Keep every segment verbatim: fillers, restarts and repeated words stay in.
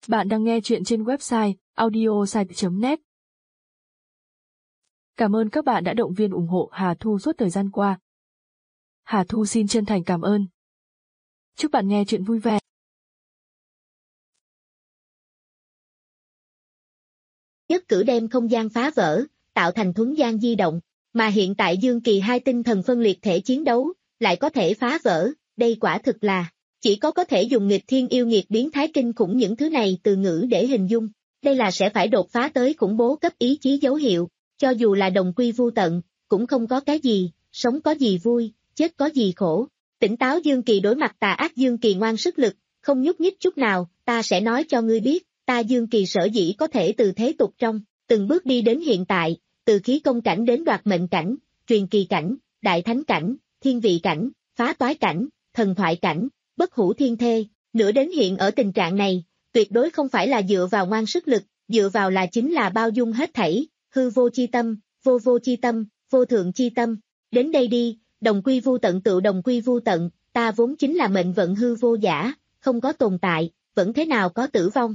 Bạn đang nghe chuyện trên website audiosite chấm net. Cảm ơn các bạn đã động viên ủng hộ Hà Thu suốt thời gian qua. Hà Thu xin chân thành cảm ơn. Chúc bạn nghe chuyện vui vẻ. Nhất cử đem không gian phá vỡ, tạo thành thuấn gian di động, mà hiện tại Dương Kỳ hai tinh thần phân liệt thể chiến đấu, lại có thể phá vỡ, đây quả thực là, chỉ có có thể dùng nghịch thiên yêu nghiệt biến thái kinh khủng những thứ này từ ngữ để hình dung, đây là sẽ phải đột phá tới khủng bố cấp ý chí dấu hiệu, cho dù là đồng quy vu tận, cũng không có cái gì, sống có gì vui, chết có gì khổ. Tỉnh táo Dương Kỳ đối mặt tà ác Dương Kỳ ngoan sức lực, không nhúc nhích chút nào, ta sẽ nói cho ngươi biết, ta Dương Kỳ sở dĩ có thể từ thế tục trong, từng bước đi đến hiện tại, từ khí công cảnh đến đoạt mệnh cảnh, truyền kỳ cảnh, đại thánh cảnh, thiên vị cảnh, phá toái cảnh, thần thoại cảnh, bất hủ thiên thê, nửa đến hiện ở tình trạng này, tuyệt đối không phải là dựa vào ngoan sức lực, dựa vào là chính là bao dung hết thảy, hư vô chi tâm, vô vô chi tâm, vô thượng chi tâm, đến đây đi, đồng quy vu tận tự đồng quy vu tận, ta vốn chính là mệnh vận hư vô giả, không có tồn tại, vẫn thế nào có tử vong.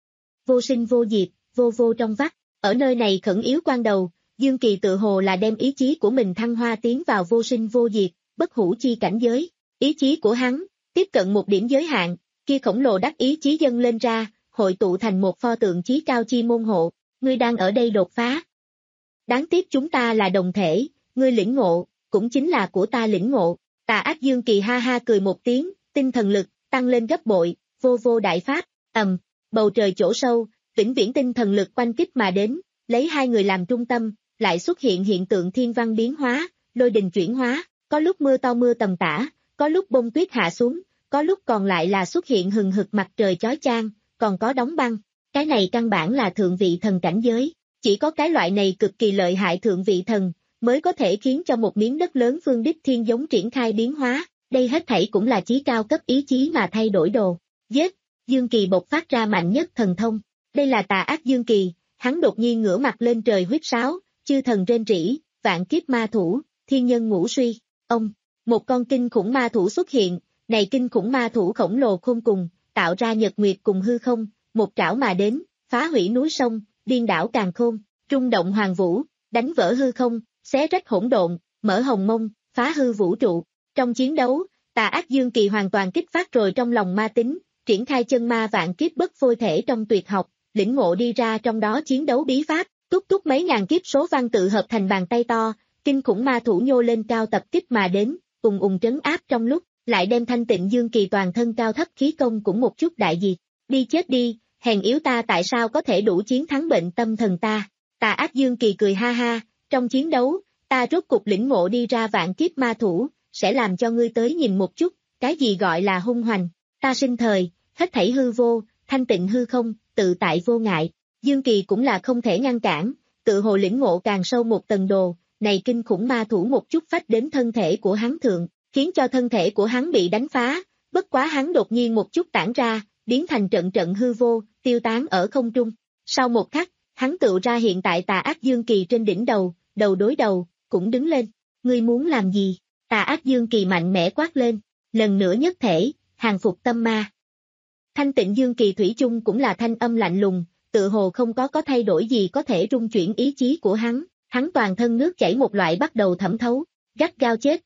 Vô sinh vô diệt, vô vô trong vắt, ở nơi này khẩn yếu quan đầu, Dương Kỳ tự hồ là đem ý chí của mình thăng hoa tiến vào vô sinh vô diệt, bất hủ chi cảnh giới, ý chí của hắn, tiếp cận một điểm giới hạn, kia khổng lồ đắc ý chí dâng lên ra, hội tụ thành một pho tượng chí cao chi môn hộ, ngươi đang ở đây đột phá. Đáng tiếc chúng ta là đồng thể, ngươi lĩnh ngộ, cũng chính là của ta lĩnh ngộ, tà ác Dương Kỳ ha ha cười một tiếng, tinh thần lực, tăng lên gấp bội, vô vô đại pháp, ầm, bầu trời chỗ sâu, vĩnh viễn tinh thần lực quanh kích mà đến, lấy hai người làm trung tâm, lại xuất hiện hiện tượng thiên văn biến hóa, lôi đình chuyển hóa, có lúc mưa to mưa tầm tã, có lúc bông tuyết hạ xuống, có lúc còn lại là xuất hiện hừng hực mặt trời chói chang, còn có đóng băng, cái này căn bản là thượng vị thần cảnh giới, chỉ có cái loại này cực kỳ lợi hại thượng vị thần, mới có thể khiến cho một miếng đất lớn phương đích thiên giống triển khai biến hóa, đây hết thảy cũng là chí cao cấp ý chí mà thay đổi đồ, giết, Dương Kỳ bộc phát ra mạnh nhất thần thông, đây là tà ác Dương Kỳ, hắn đột nhiên ngửa mặt lên trời huýt sáo, chư thần rên rỉ, vạn kiếp ma thủ, thiên nhân ngũ suy, ông, một con kinh khủng ma thủ xuất hiện, này kinh khủng ma thủ khổng lồ khôn cùng, tạo ra nhật nguyệt cùng hư không, một trảo mà đến, phá hủy núi sông, điên đảo càn khôn, trung động hoàng vũ, đánh vỡ hư không, xé rách hỗn độn, mở hồng mông, phá hư vũ trụ. Trong chiến đấu, tà ác Dương Kỳ hoàn toàn kích phát rồi trong lòng ma tính, triển khai chân ma vạn kiếp bất phôi thể trong tuyệt học, lĩnh ngộ đi ra trong đó chiến đấu bí pháp, túc túc mấy ngàn kiếp số văn tự hợp thành bàn tay to, kinh khủng ma thủ nhô lên cao tập kích mà đến, ùng ùng trấn áp trong lúc, lại đem thanh tịnh Dương Kỳ toàn thân cao thấp khí công cũng một chút đại diệt, đi chết đi, hèn yếu ta tại sao có thể đủ chiến thắng bệnh tâm thần ta, tà ác Dương Kỳ cười ha ha, trong chiến đấu, ta rốt cục lĩnh ngộ đi ra vạn kiếp ma thủ, sẽ làm cho ngươi tới nhìn một chút, cái gì gọi là hung hoành, ta sinh thời, hết thảy hư vô, thanh tịnh hư không, tự tại vô ngại, Dương Kỳ cũng là không thể ngăn cản, tự hồ lĩnh ngộ càng sâu một tầng đồ, này kinh khủng ma thủ một chút phách đến thân thể của hắn thượng, khiến cho thân thể của hắn bị đánh phá, bất quá hắn đột nhiên một chút tản ra, biến thành trận trận hư vô, tiêu tán ở không trung. Sau một khắc, hắn tự ra hiện tại tà ác Dương Kỳ trên đỉnh đầu, đầu đối đầu, cũng đứng lên. Ngươi muốn làm gì? Tà ác Dương Kỳ mạnh mẽ quát lên, lần nữa nhất thể, hàng phục tâm ma. Thanh tịnh Dương Kỳ thủy chung cũng là thanh âm lạnh lùng, tự hồ không có có thay đổi gì có thể rung chuyển ý chí của hắn, hắn toàn thân nước chảy một loại bắt đầu thẩm thấu, gắt gao chết.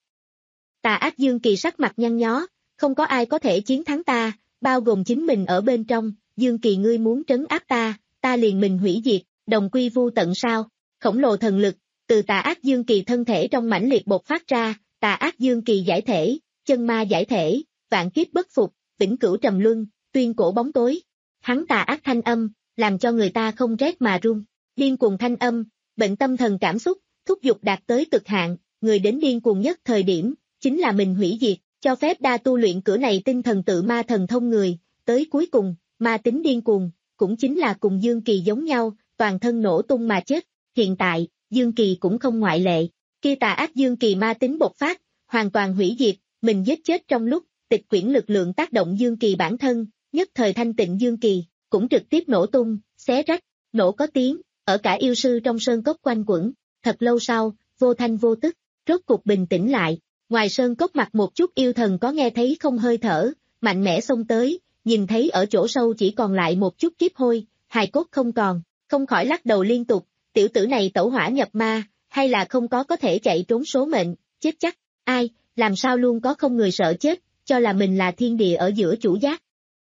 Tà ác Dương Kỳ sắc mặt nhăn nhó, không có ai có thể chiến thắng ta, bao gồm chính mình ở bên trong, Dương Kỳ ngươi muốn trấn áp ta, ta liền mình hủy diệt, đồng quy vu tận sao, khổng lồ thần lực, từ tà ác Dương Kỳ thân thể trong mãnh liệt bộc phát ra, tà ác Dương Kỳ giải thể, chân ma giải thể, vạn kiếp bất phục, vĩnh cửu trầm luân, tuyên cổ bóng tối, hắn tà ác thanh âm, làm cho người ta không rét mà run, điên cuồng thanh âm, bệnh tâm thần cảm xúc, thúc giục đạt tới cực hạn, người đến điên cuồng nhất thời điểm, chính là mình hủy diệt, cho phép đa tu luyện cửa này tinh thần tự ma thần thông người, tới cuối cùng, ma tính điên cuồng, cũng chính là cùng Dương Kỳ giống nhau, toàn thân nổ tung mà chết, hiện tại, Dương Kỳ cũng không ngoại lệ, kia tà ác Dương Kỳ ma tính bộc phát, hoàn toàn hủy diệt, mình giết chết trong lúc, tịch quyển lực lượng tác động Dương Kỳ bản thân, nhất thời thanh tịnh Dương Kỳ, cũng trực tiếp nổ tung, xé rách, nổ có tiếng, ở cả yêu sư trong sơn cốc quanh quẩn, thật lâu sau, vô thanh vô tức, rốt cục bình tĩnh lại, ngoài sơn cốc mặt một chút yêu thần có nghe thấy không hơi thở, mạnh mẽ xông tới, nhìn thấy ở chỗ sâu chỉ còn lại một chút kiếp hôi, hài cốt không còn, không khỏi lắc đầu liên tục, tiểu tử này tẩu hỏa nhập ma, hay là không có có thể chạy trốn số mệnh, chết chắc, ai, làm sao luôn có không người sợ chết, cho là mình là thiên địa ở giữa chủ giác.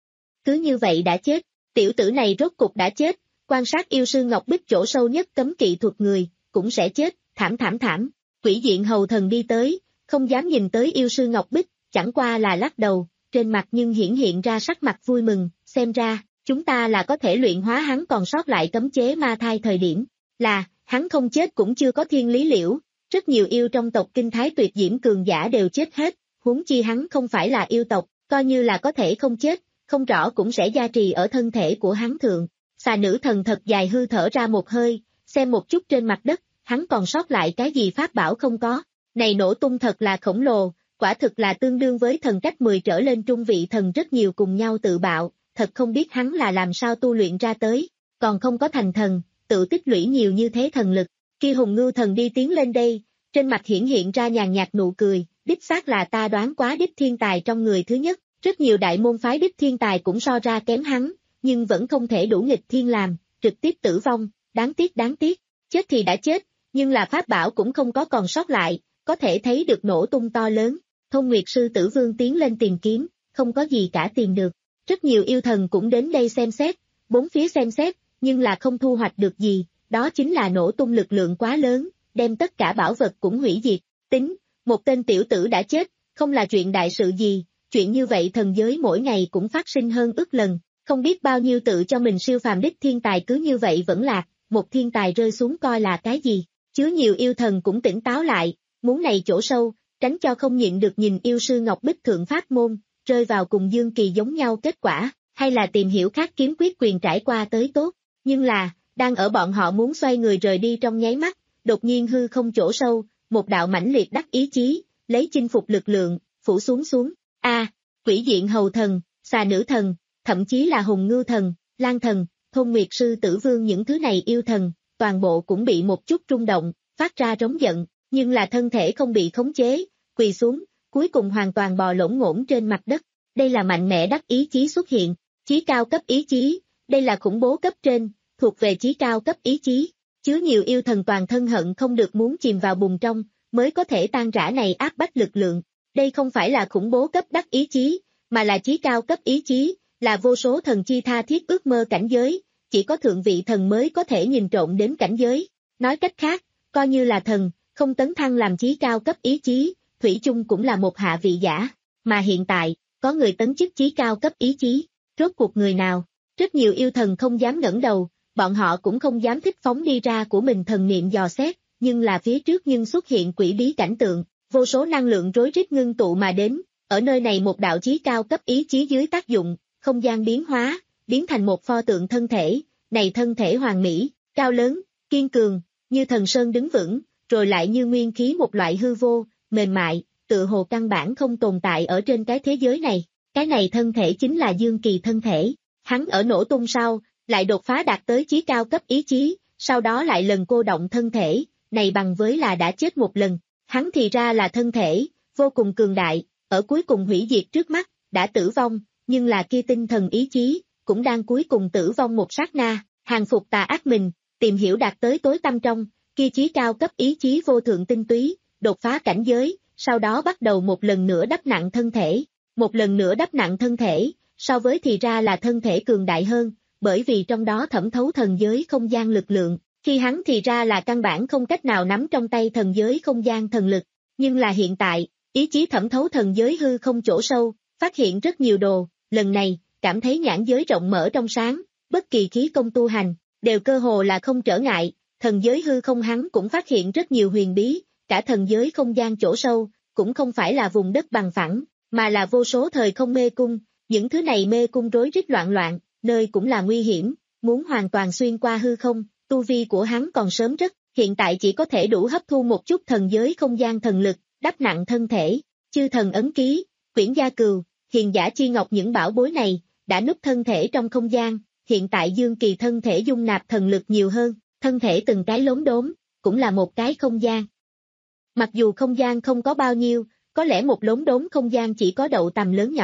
Cứ như vậy đã chết, tiểu tử này rốt cục đã chết, quan sát yêu sư Ngọc Bích chỗ sâu nhất cấm kỵ thuật người, cũng sẽ chết, thảm thảm thảm, quỷ diện hầu thần đi tới, không dám nhìn tới yêu sư Ngọc Bích, chẳng qua là lắc đầu, trên mặt nhưng hiển hiện ra sắc mặt vui mừng, xem ra, chúng ta là có thể luyện hóa hắn còn sót lại cấm chế ma thai thời điểm, là, hắn không chết cũng chưa có thiên lý liễu, rất nhiều yêu trong tộc kinh thái tuyệt diễm cường giả đều chết hết, huống chi hắn không phải là yêu tộc, coi như là có thể không chết, không rõ cũng sẽ gia trì ở thân thể của hắn thượng. Xà nữ thần thật dài hư thở ra một hơi, xem một chút trên mặt đất, hắn còn sót lại cái gì pháp bảo không có, này nổ tung thật là khổng lồ, quả thực là tương đương với thần cách mười trở lên trung vị thần rất nhiều cùng nhau tự bạo, thật không biết hắn là làm sao tu luyện ra tới, còn không có thành thần, tự tích lũy nhiều như thế thần lực. Khi Hùng Ngưu thần đi tiến lên đây, trên mặt hiển hiện ra nhàn nhạt nụ cười, đích xác là ta đoán quá đích thiên tài trong người thứ nhất, rất nhiều đại môn phái đích thiên tài cũng so ra kém hắn, nhưng vẫn không thể đủ nghịch thiên làm, trực tiếp tử vong, đáng tiếc đáng tiếc, chết thì đã chết, nhưng là pháp bảo cũng không có còn sót lại, có thể thấy được nổ tung to lớn. Thông Nguyệt sư tử vương tiến lên tìm kiếm, không có gì cả tìm được, rất nhiều yêu thần cũng đến đây xem xét, bốn phía xem xét, nhưng là không thu hoạch được gì, đó chính là nổ tung lực lượng quá lớn, đem tất cả bảo vật cũng hủy diệt, tính, một tên tiểu tử đã chết, không là chuyện đại sự gì, chuyện như vậy thần giới mỗi ngày cũng phát sinh hơn ức lần, không biết bao nhiêu tự cho mình siêu phàm đích thiên tài cứ như vậy vẫn lạc, một thiên tài rơi xuống coi là cái gì, chứa nhiều yêu thần cũng tỉnh táo lại, muốn này chỗ sâu, tránh cho không nhịn được nhìn yêu sư Ngọc Bích thượng pháp môn, rơi vào cùng Dương Kỳ giống nhau kết quả, hay là tìm hiểu khác kiếm quyết quyền trải qua tới tốt, nhưng là, đang ở bọn họ muốn xoay người rời đi trong nháy mắt, đột nhiên hư không chỗ sâu, một đạo mãnh liệt đắc ý chí, lấy chinh phục lực lượng, phủ xuống xuống, a quỷ diện hầu thần, xà nữ thần, thậm chí là hùng ngưu thần, lan thần, thôn nguyệt sư tử vương những thứ này yêu thần, toàn bộ cũng bị một chút rung động, phát ra trống giận, nhưng là thân thể không bị khống chế, quỳ xuống, cuối cùng hoàn toàn bò lổn ngổn trên mặt đất, đây là mạnh mẽ đắc ý chí xuất hiện, chí cao cấp ý chí, đây là khủng bố cấp trên, thuộc về chí cao cấp ý chí, chứa nhiều yêu thần toàn thân hận không được muốn chìm vào bùn trong, mới có thể tan rã này áp bách lực lượng, đây không phải là khủng bố cấp đắc ý chí, mà là chí cao cấp ý chí, là vô số thần chi tha thiết ước mơ cảnh giới, chỉ có thượng vị thần mới có thể nhìn trộm đến cảnh giới, nói cách khác, coi như là thần, không tấn thăng làm chí cao cấp ý chí, thủy chung cũng là một hạ vị giả, mà hiện tại, có người tấn chức chí cao cấp ý chí, rốt cuộc người nào, rất nhiều yêu thần không dám ngẩng đầu, bọn họ cũng không dám thích phóng đi ra của mình thần niệm dò xét, nhưng là phía trước nhưng xuất hiện quỷ bí cảnh tượng, vô số năng lượng rối rít ngưng tụ mà đến, ở nơi này một đạo chí cao cấp ý chí dưới tác dụng, không gian biến hóa, biến thành một pho tượng thân thể, này thân thể hoàn mỹ, cao lớn, kiên cường, như thần sơn đứng vững, rồi lại như nguyên khí một loại hư vô, mềm mại, tự hồ căn bản không tồn tại ở trên cái thế giới này, cái này thân thể chính là Dương Kỳ thân thể, hắn ở nổ tung sau, lại đột phá đạt tới chí cao cấp ý chí, sau đó lại lần cô động thân thể, này bằng với là đã chết một lần, hắn thì ra là thân thể, vô cùng cường đại, ở cuối cùng hủy diệt trước mắt, đã tử vong, nhưng là kia tinh thần ý chí, cũng đang cuối cùng tử vong một sát na, hàng phục tà ác mình, tìm hiểu đạt tới tối tâm trong, kia chí cao cấp ý chí vô thượng tinh túy, đột phá cảnh giới, sau đó bắt đầu một lần nữa đắp nặng thân thể, một lần nữa đắp nặng thân thể, so với thì ra là thân thể cường đại hơn, bởi vì trong đó thẩm thấu thần giới không gian lực lượng, khi hắn thì ra là căn bản không cách nào nắm trong tay thần giới không gian thần lực, nhưng là hiện tại, ý chí thẩm thấu thần giới hư không chỗ sâu, phát hiện rất nhiều đồ, lần này, cảm thấy nhãn giới rộng mở trong sáng, bất kỳ khí công tu hành, đều cơ hồ là không trở ngại, thần giới hư không hắn cũng phát hiện rất nhiều huyền bí, cả thần giới không gian chỗ sâu, cũng không phải là vùng đất bằng phẳng, mà là vô số thời không mê cung, những thứ này mê cung rối rít loạn loạn, nơi cũng là nguy hiểm, muốn hoàn toàn xuyên qua hư không, tu vi của hắn còn sớm rất, hiện tại chỉ có thể đủ hấp thu một chút thần giới không gian thần lực, đắp nặng thân thể, chư thần ấn ký, quyển gia cừu, hiền giả chi ngọc những bảo bối này, đã núp thân thể trong không gian, hiện tại Dương Kỳ thân thể dung nạp thần lực nhiều hơn, thân thể từng cái lốm đốm, cũng là một cái không gian. Mặc dù không gian không có bao nhiêu, có lẽ một lốm đốm không gian chỉ có đậu tầm lớn nhỏ,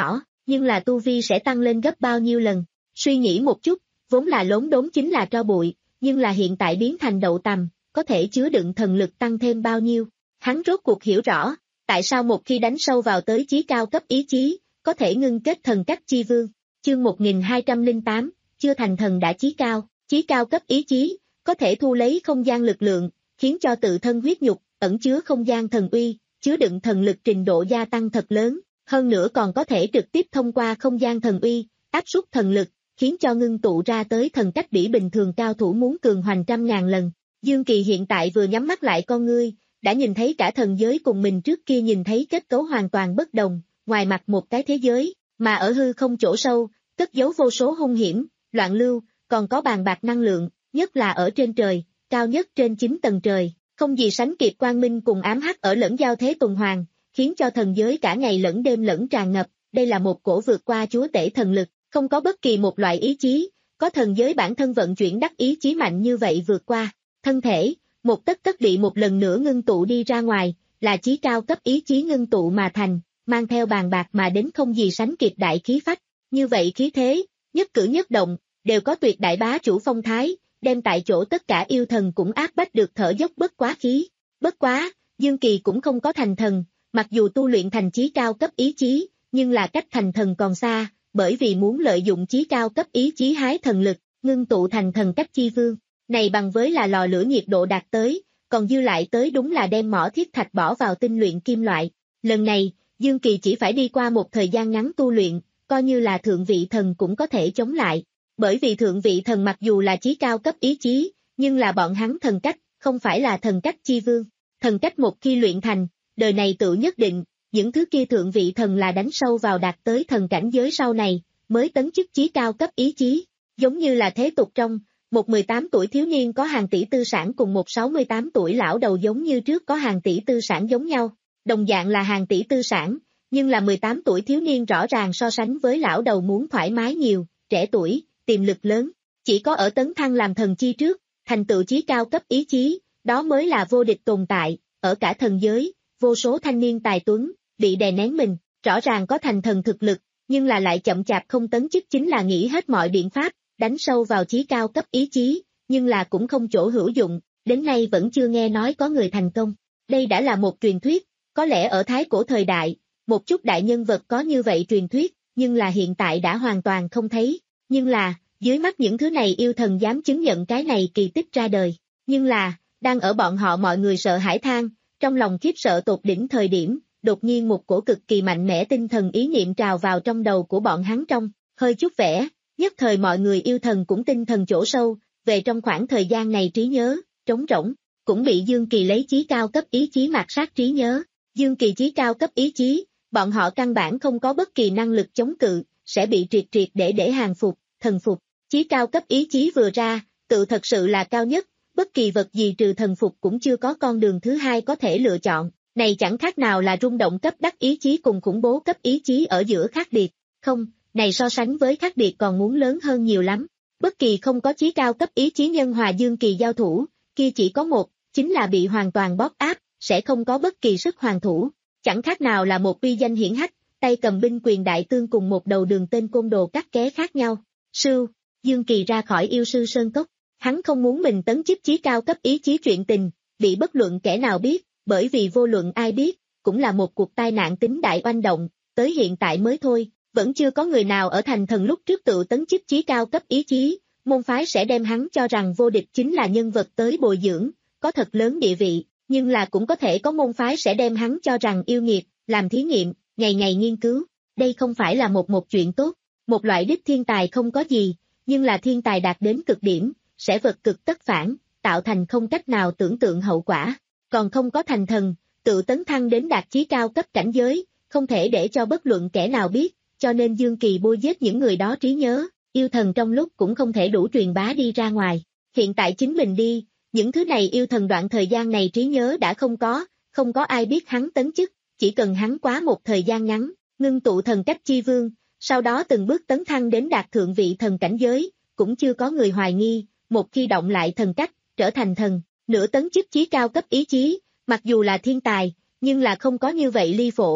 nhưng là tu vi sẽ tăng lên gấp bao nhiêu lần. Suy nghĩ một chút, vốn là lốm đốm chính là tro bụi, nhưng là hiện tại biến thành đậu tằm, có thể chứa đựng thần lực tăng thêm bao nhiêu. Hắn rốt cuộc hiểu rõ, tại sao một khi đánh sâu vào tới chí cao cấp ý chí, có thể ngưng kết thần cách chi vương. Chương một nghìn hai trăm lẻ tám, chưa thành thần đã chí cao, chí cao cấp ý chí, có thể thu lấy không gian lực lượng, khiến cho tự thân huyết nhục, ẩn chứa không gian thần uy, chứa đựng thần lực trình độ gia tăng thật lớn, hơn nữa còn có thể trực tiếp thông qua không gian thần uy, áp suất thần lực, khiến cho ngưng tụ ra tới thần cách比bình thường cao thủ muốn cường hoành trăm ngàn lần. Dương Kỳ hiện tại vừa nhắm mắt lại con ngươi, đã nhìn thấy cả thần giới cùng mình trước kia nhìn thấy kết cấu hoàn toàn bất đồng, ngoài mặt một cái thế giới, mà ở hư không chỗ sâu, cất giấu vô số hung hiểm, loạn lưu, còn có bàn bạc năng lượng, nhất là ở trên trời, cao nhất trên chín tầng trời, không gì sánh kịp quang minh cùng ám hắc ở lẫn giao thế tuần hoàn, khiến cho thần giới cả ngày lẫn đêm lẫn tràn ngập, đây là một cổ vượt qua chúa tể thần lực, không có bất kỳ một loại ý chí, có thần giới bản thân vận chuyển đắc ý chí mạnh như vậy vượt qua, thân thể, một tất tất bị một lần nữa ngưng tụ đi ra ngoài, là chí cao cấp ý chí ngưng tụ mà thành, mang theo bàn bạc mà đến không gì sánh kịp đại khí phách, như vậy khí thế, nhất cử nhất động, đều có tuyệt đại bá chủ phong thái, đem tại chỗ tất cả yêu thần cũng áp bách được thở dốc bất quá khí. Bất quá, Dương Kỳ cũng không có thành thần, mặc dù tu luyện thành chí cao cấp ý chí, nhưng là cách thành thần còn xa, bởi vì muốn lợi dụng chí cao cấp ý chí hái thần lực, ngưng tụ thành thần cách chi vương. Này bằng với là lò lửa nhiệt độ đạt tới, còn dư lại tới đúng là đem mỏ thiết thạch bỏ vào tinh luyện kim loại. Lần này, Dương Kỳ chỉ phải đi qua một thời gian ngắn tu luyện, coi như là thượng vị thần cũng có thể chống lại. Bởi vì thượng vị thần mặc dù là chí cao cấp ý chí, nhưng là bọn hắn thần cách, không phải là thần cách chi vương. Thần cách một khi luyện thành, đời này tự nhất định, những thứ kia thượng vị thần là đánh sâu vào đạt tới thần cảnh giới sau này, mới tấn chức chí cao cấp ý chí. Giống như là thế tục trong, một mười tám tuổi thiếu niên có hàng tỷ tư sản cùng một sáu mươi tám tuổi lão đầu giống như trước có hàng tỷ tư sản giống nhau. Đồng dạng là hàng tỷ tư sản, nhưng là mười tám tuổi thiếu niên rõ ràng so sánh với lão đầu muốn thoải mái nhiều, trẻ tuổi, tiềm lực lớn. Chỉ có ở tấn thăng làm thần chi trước, thành tựu chí cao cấp ý chí, đó mới là vô địch tồn tại, ở cả thần giới, vô số thanh niên tài tuấn, bị đè nén mình, rõ ràng có thành thần thực lực, nhưng là lại chậm chạp không tấn chức chính là nghĩ hết mọi biện pháp, đánh sâu vào chí cao cấp ý chí, nhưng là cũng không chỗ hữu dụng, đến nay vẫn chưa nghe nói có người thành công. Đây đã là một truyền thuyết, có lẽ ở thái cổ thời đại, một chút đại nhân vật có như vậy truyền thuyết, nhưng là hiện tại đã hoàn toàn không thấy. Nhưng là, dưới mắt những thứ này yêu thần dám chứng nhận cái này kỳ tích ra đời. Nhưng là, đang ở bọn họ mọi người sợ hãi than, trong lòng khiếp sợ tột đỉnh thời điểm, đột nhiên một cổ cực kỳ mạnh mẽ tinh thần ý niệm trào vào trong đầu của bọn hắn trong, hơi chút vẽ, nhất thời mọi người yêu thần cũng tinh thần chỗ sâu, về trong khoảng thời gian này trí nhớ, trống rỗng, cũng bị Dương Kỳ lấy chí cao cấp ý chí mạt sát trí nhớ. Dương Kỳ chí cao cấp ý chí, bọn họ căn bản không có bất kỳ năng lực chống cự, sẽ bị triệt triệt để để hàng phục, thần phục. Chí cao cấp ý chí vừa ra, tự thật sự là cao nhất, bất kỳ vật gì trừ thần phục cũng chưa có con đường thứ hai có thể lựa chọn. Này chẳng khác nào là rung động cấp đắc ý chí cùng khủng bố cấp ý chí ở giữa khác biệt. Không, này so sánh với khác biệt còn muốn lớn hơn nhiều lắm. Bất kỳ không có chí cao cấp ý chí nhân hòa Dương Kỳ giao thủ, kia chỉ có một, chính là bị hoàn toàn bóp áp, sẽ không có bất kỳ sức hoàn thủ. Chẳng khác nào là một uy danh hiển hách, tay cầm binh quyền đại tương cùng một đầu đường tên côn đồ cắt ké khác nhau. Sưu, Dương Kỳ ra khỏi yêu sư sơn cốc, hắn không muốn mình tấn chức chí cao cấp ý chí chuyện tình, bị bất luận kẻ nào biết, bởi vì vô luận ai biết, cũng là một cuộc tai nạn tính đại oanh động, tới hiện tại mới thôi, vẫn chưa có người nào ở thành thần lúc trước tự tấn chức chí cao cấp ý chí, môn phái sẽ đem hắn cho rằng vô địch chính là nhân vật tới bồi dưỡng, có thật lớn địa vị, nhưng là cũng có thể có môn phái sẽ đem hắn cho rằng yêu nghiệt, làm thí nghiệm, ngày ngày nghiên cứu, đây không phải là một một chuyện tốt, một loại đích thiên tài không có gì, nhưng là thiên tài đạt đến cực điểm, sẽ vật cực tất phản, tạo thành không cách nào tưởng tượng hậu quả, còn không có thành thần, tự tấn thăng đến đạt chí cao cấp cảnh giới, không thể để cho bất luận kẻ nào biết, cho nên Dương Kỳ bôi giết những người đó trí nhớ, yêu thần trong lúc cũng không thể đủ truyền bá đi ra ngoài, hiện tại chính mình đi, những thứ này yêu thần đoạn thời gian này trí nhớ đã không có, không có ai biết hắn tấn chức, chỉ cần hắn quá một thời gian ngắn, ngưng tụ thần cách chi vương, sau đó từng bước tấn thăng đến đạt thượng vị thần cảnh giới, cũng chưa có người hoài nghi, một khi động lại thần cách, trở thành thần, nửa tấn chức chí cao cấp ý chí, mặc dù là thiên tài, nhưng là không có như vậy ly phổ,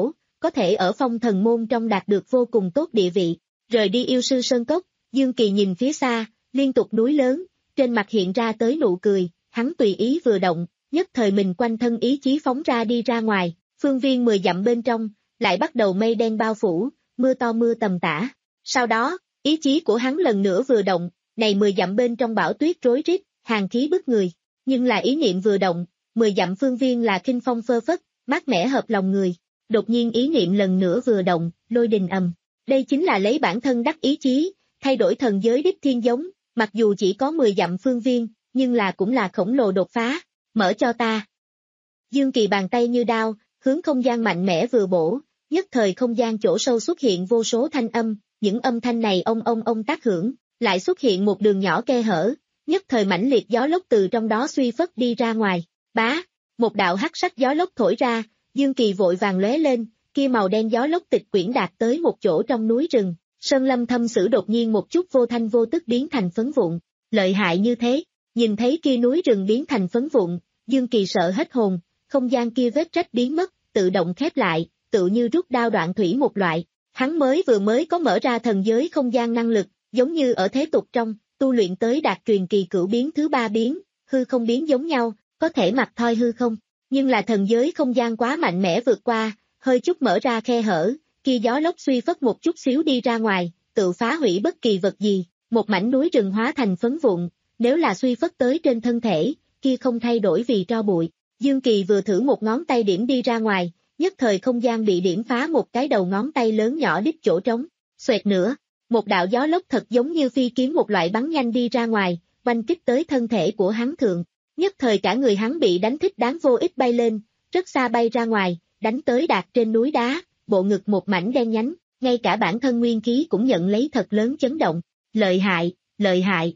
có thể ở Phong Thần Môn trong đạt được vô cùng tốt địa vị. Rời đi yêu sư Sơn Cốc, Dương Kỳ nhìn phía xa, liên tục núi lớn, trên mặt hiện ra tới nụ cười, hắn tùy ý vừa động, nhất thời mình quanh thân ý chí phóng ra đi ra ngoài, phương viên mười dặm bên trong, lại bắt đầu mây đen bao phủ, mưa to mưa tầm tã. Sau đó, ý chí của hắn lần nữa vừa động, này mười dặm bên trong bão tuyết rối rít, hàn khí bức người, nhưng là ý niệm vừa động, mười dặm phương viên là kinh phong phơ phất, mát mẻ hợp lòng người. Đột nhiên ý niệm lần nữa vừa động, lôi đình ầm. Đây chính là lấy bản thân đắc ý chí, thay đổi thần giới đích thiên giống, mặc dù chỉ có mười dặm phương viên, nhưng là cũng là khổng lồ đột phá, mở cho ta. Dương Kỳ bàn tay như đao, hướng không gian mạnh mẽ vừa bổ, nhất thời không gian chỗ sâu xuất hiện vô số thanh âm, những âm thanh này ông ông ông tác hưởng, lại xuất hiện một đường nhỏ khe hở, nhất thời mãnh liệt gió lốc từ trong đó suy phất đi ra ngoài, bá, một đạo hắc sắc gió lốc thổi ra, Dương Kỳ vội vàng lóe lên, kia màu đen gió lốc tịch quyển đạt tới một chỗ trong núi rừng, sơn lâm thâm sử đột nhiên một chút vô thanh vô tức biến thành phấn vụn, lợi hại như thế, nhìn thấy kia núi rừng biến thành phấn vụn, Dương Kỳ sợ hết hồn, không gian kia vết rách biến mất, tự động khép lại, tự như rút đao đoạn thủy một loại, hắn mới vừa mới có mở ra thần giới không gian năng lực, giống như ở thế tục trong, tu luyện tới đạt truyền kỳ cửu biến thứ ba biến, hư không biến giống nhau, có thể mặc thoi hư không, nhưng là thần giới không gian quá mạnh mẽ vượt qua, hơi chút mở ra khe hở, kia gió lốc suy phất một chút xíu đi ra ngoài, tự phá hủy bất kỳ vật gì, một mảnh núi rừng hóa thành phấn vụn, nếu là suy phất tới trên thân thể, kia không thay đổi vì tro bụi. Dương Kỳ vừa thử một ngón tay điểm đi ra ngoài, nhất thời không gian bị điểm phá một cái đầu ngón tay lớn nhỏ đích chỗ trống, xoẹt nữa, một đạo gió lốc thật giống như phi kiếm một loại bắn nhanh đi ra ngoài, oanh kích tới thân thể của hắn thượng, nhất thời cả người hắn bị đánh thích đáng vô ích bay lên, rất xa bay ra ngoài, đánh tới đạt trên núi đá, bộ ngực một mảnh đen nhánh, ngay cả bản thân nguyên khí cũng nhận lấy thật lớn chấn động, lợi hại, lợi hại.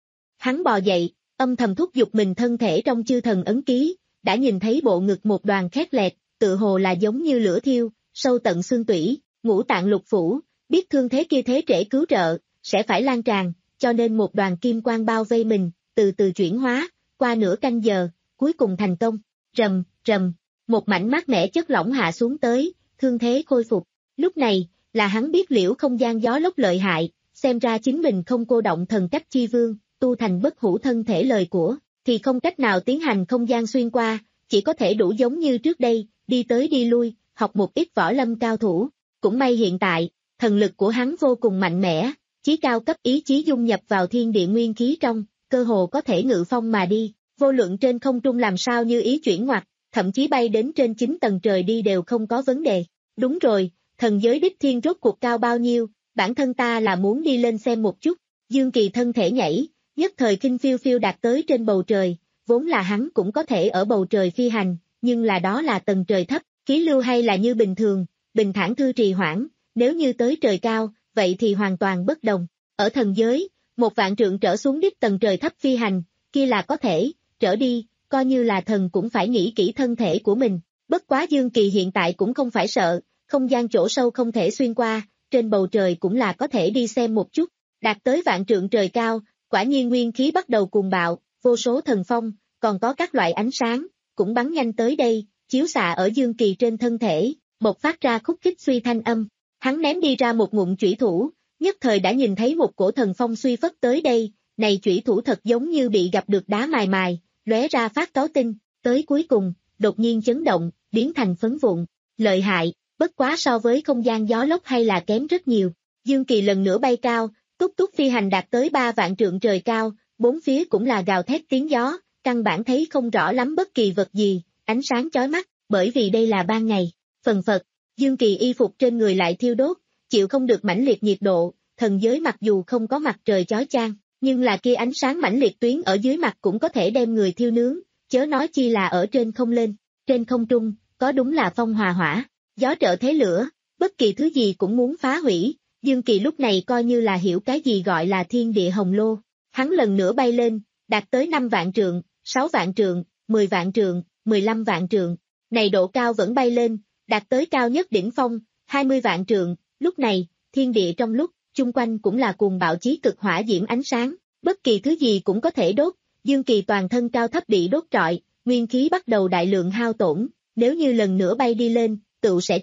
Hắn bò dậy, âm thầm thúc giục mình thân thể trong chư thần ấn ký, đã nhìn thấy bộ ngực một đoàn khét lẹt, tự hồ là giống như lửa thiêu, sâu tận xương tủy, ngũ tạng lục phủ, biết thương thế kia thế trễ cứu trợ, sẽ phải lan tràn, cho nên một đoàn kim quang bao vây mình, từ từ chuyển hóa, qua nửa canh giờ, cuối cùng thành công, rầm, rầm, một mảnh mát mẻ chất lỏng hạ xuống tới, thương thế khôi phục, lúc này, là hắn biết liễu không gian gió lốc lợi hại, xem ra chính mình không cô động thần cách chi vương, tu thành bất hủ thân thể lời của, thì không cách nào tiến hành không gian xuyên qua, chỉ có thể đủ giống như trước đây, đi tới đi lui, học một ít võ lâm cao thủ, cũng may hiện tại, thần lực của hắn vô cùng mạnh mẽ, chí cao cấp ý chí dung nhập vào thiên địa nguyên khí trong, cơ hồ có thể ngự phong mà đi, vô luận trên không trung làm sao như ý chuyển ngoặt, thậm chí bay đến trên chín tầng trời đi đều không có vấn đề. Đúng rồi, thần giới đích thiên rốt cuộc cao bao nhiêu, bản thân ta là muốn đi lên xem một chút, Dương Kỳ thân thể nhảy, nhất thời kinh phiêu phiêu đạt tới trên bầu trời, vốn là hắn cũng có thể ở bầu trời phi hành, nhưng là đó là tầng trời thấp, khí lưu hay là như bình thường, bình thản thư trì hoãn, nếu như tới trời cao, vậy thì hoàn toàn bất đồng. Ở thần giới, một vạn trượng trở xuống đích tầng trời thấp phi hành, kia là có thể, trở đi, coi như là thần cũng phải nghĩ kỹ thân thể của mình. Bất quá Dương Kỳ hiện tại cũng không phải sợ, không gian chỗ sâu không thể xuyên qua, trên bầu trời cũng là có thể đi xem một chút, đạt tới vạn trượng trời cao, quả nhiên nguyên khí bắt đầu cuồng bạo, vô số thần phong, còn có các loại ánh sáng, cũng bắn nhanh tới đây, chiếu xạ ở Dương Kỳ trên thân thể, bộc phát ra khúc khích suy thanh âm. Hắn ném đi ra một ngụm chủy thủ, nhất thời đã nhìn thấy một cổ thần phong suy phất tới đây, này chủy thủ thật giống như bị gặp được đá mài mài, lóe ra phát cáo tinh, tới cuối cùng, đột nhiên chấn động, biến thành phấn vụn, lợi hại, bất quá so với không gian gió lốc hay là kém rất nhiều. Dương Kỳ lần nữa bay cao, túc túc phi hành đạt tới ba vạn trượng trời cao, bốn phía cũng là gào thét tiếng gió, căn bản thấy không rõ lắm bất kỳ vật gì, ánh sáng chói mắt, bởi vì đây là ban ngày, phần phật. Dương Kỳ y phục trên người lại thiêu đốt, chịu không được mãnh liệt nhiệt độ, thần giới mặc dù không có mặt trời chói chang, nhưng là kia ánh sáng mãnh liệt tuyến ở dưới mặt cũng có thể đem người thiêu nướng, chớ nói chi là ở trên không lên, trên không trung, có đúng là phong hòa hỏa, gió trợ thế lửa, bất kỳ thứ gì cũng muốn phá hủy, Dương Kỳ lúc này coi như là hiểu cái gì gọi là thiên địa hồng lô, hắn lần nữa bay lên, đạt tới năm vạn trượng, sáu vạn trượng, mười vạn trượng, mười lăm vạn trượng, này độ cao vẫn bay lên, đạt tới cao nhất đỉnh phong, hai mươi vạn trượng, lúc này, thiên địa trong lúc, chung quanh cũng là cuồng bạo chí cực hỏa diễm ánh sáng, bất kỳ thứ gì cũng có thể đốt, Dương Kỳ toàn thân cao thấp bị đốt trọi, nguyên khí bắt đầu đại lượng hao tổn, nếu như lần nữa bay đi lên, tựu sẽ chết,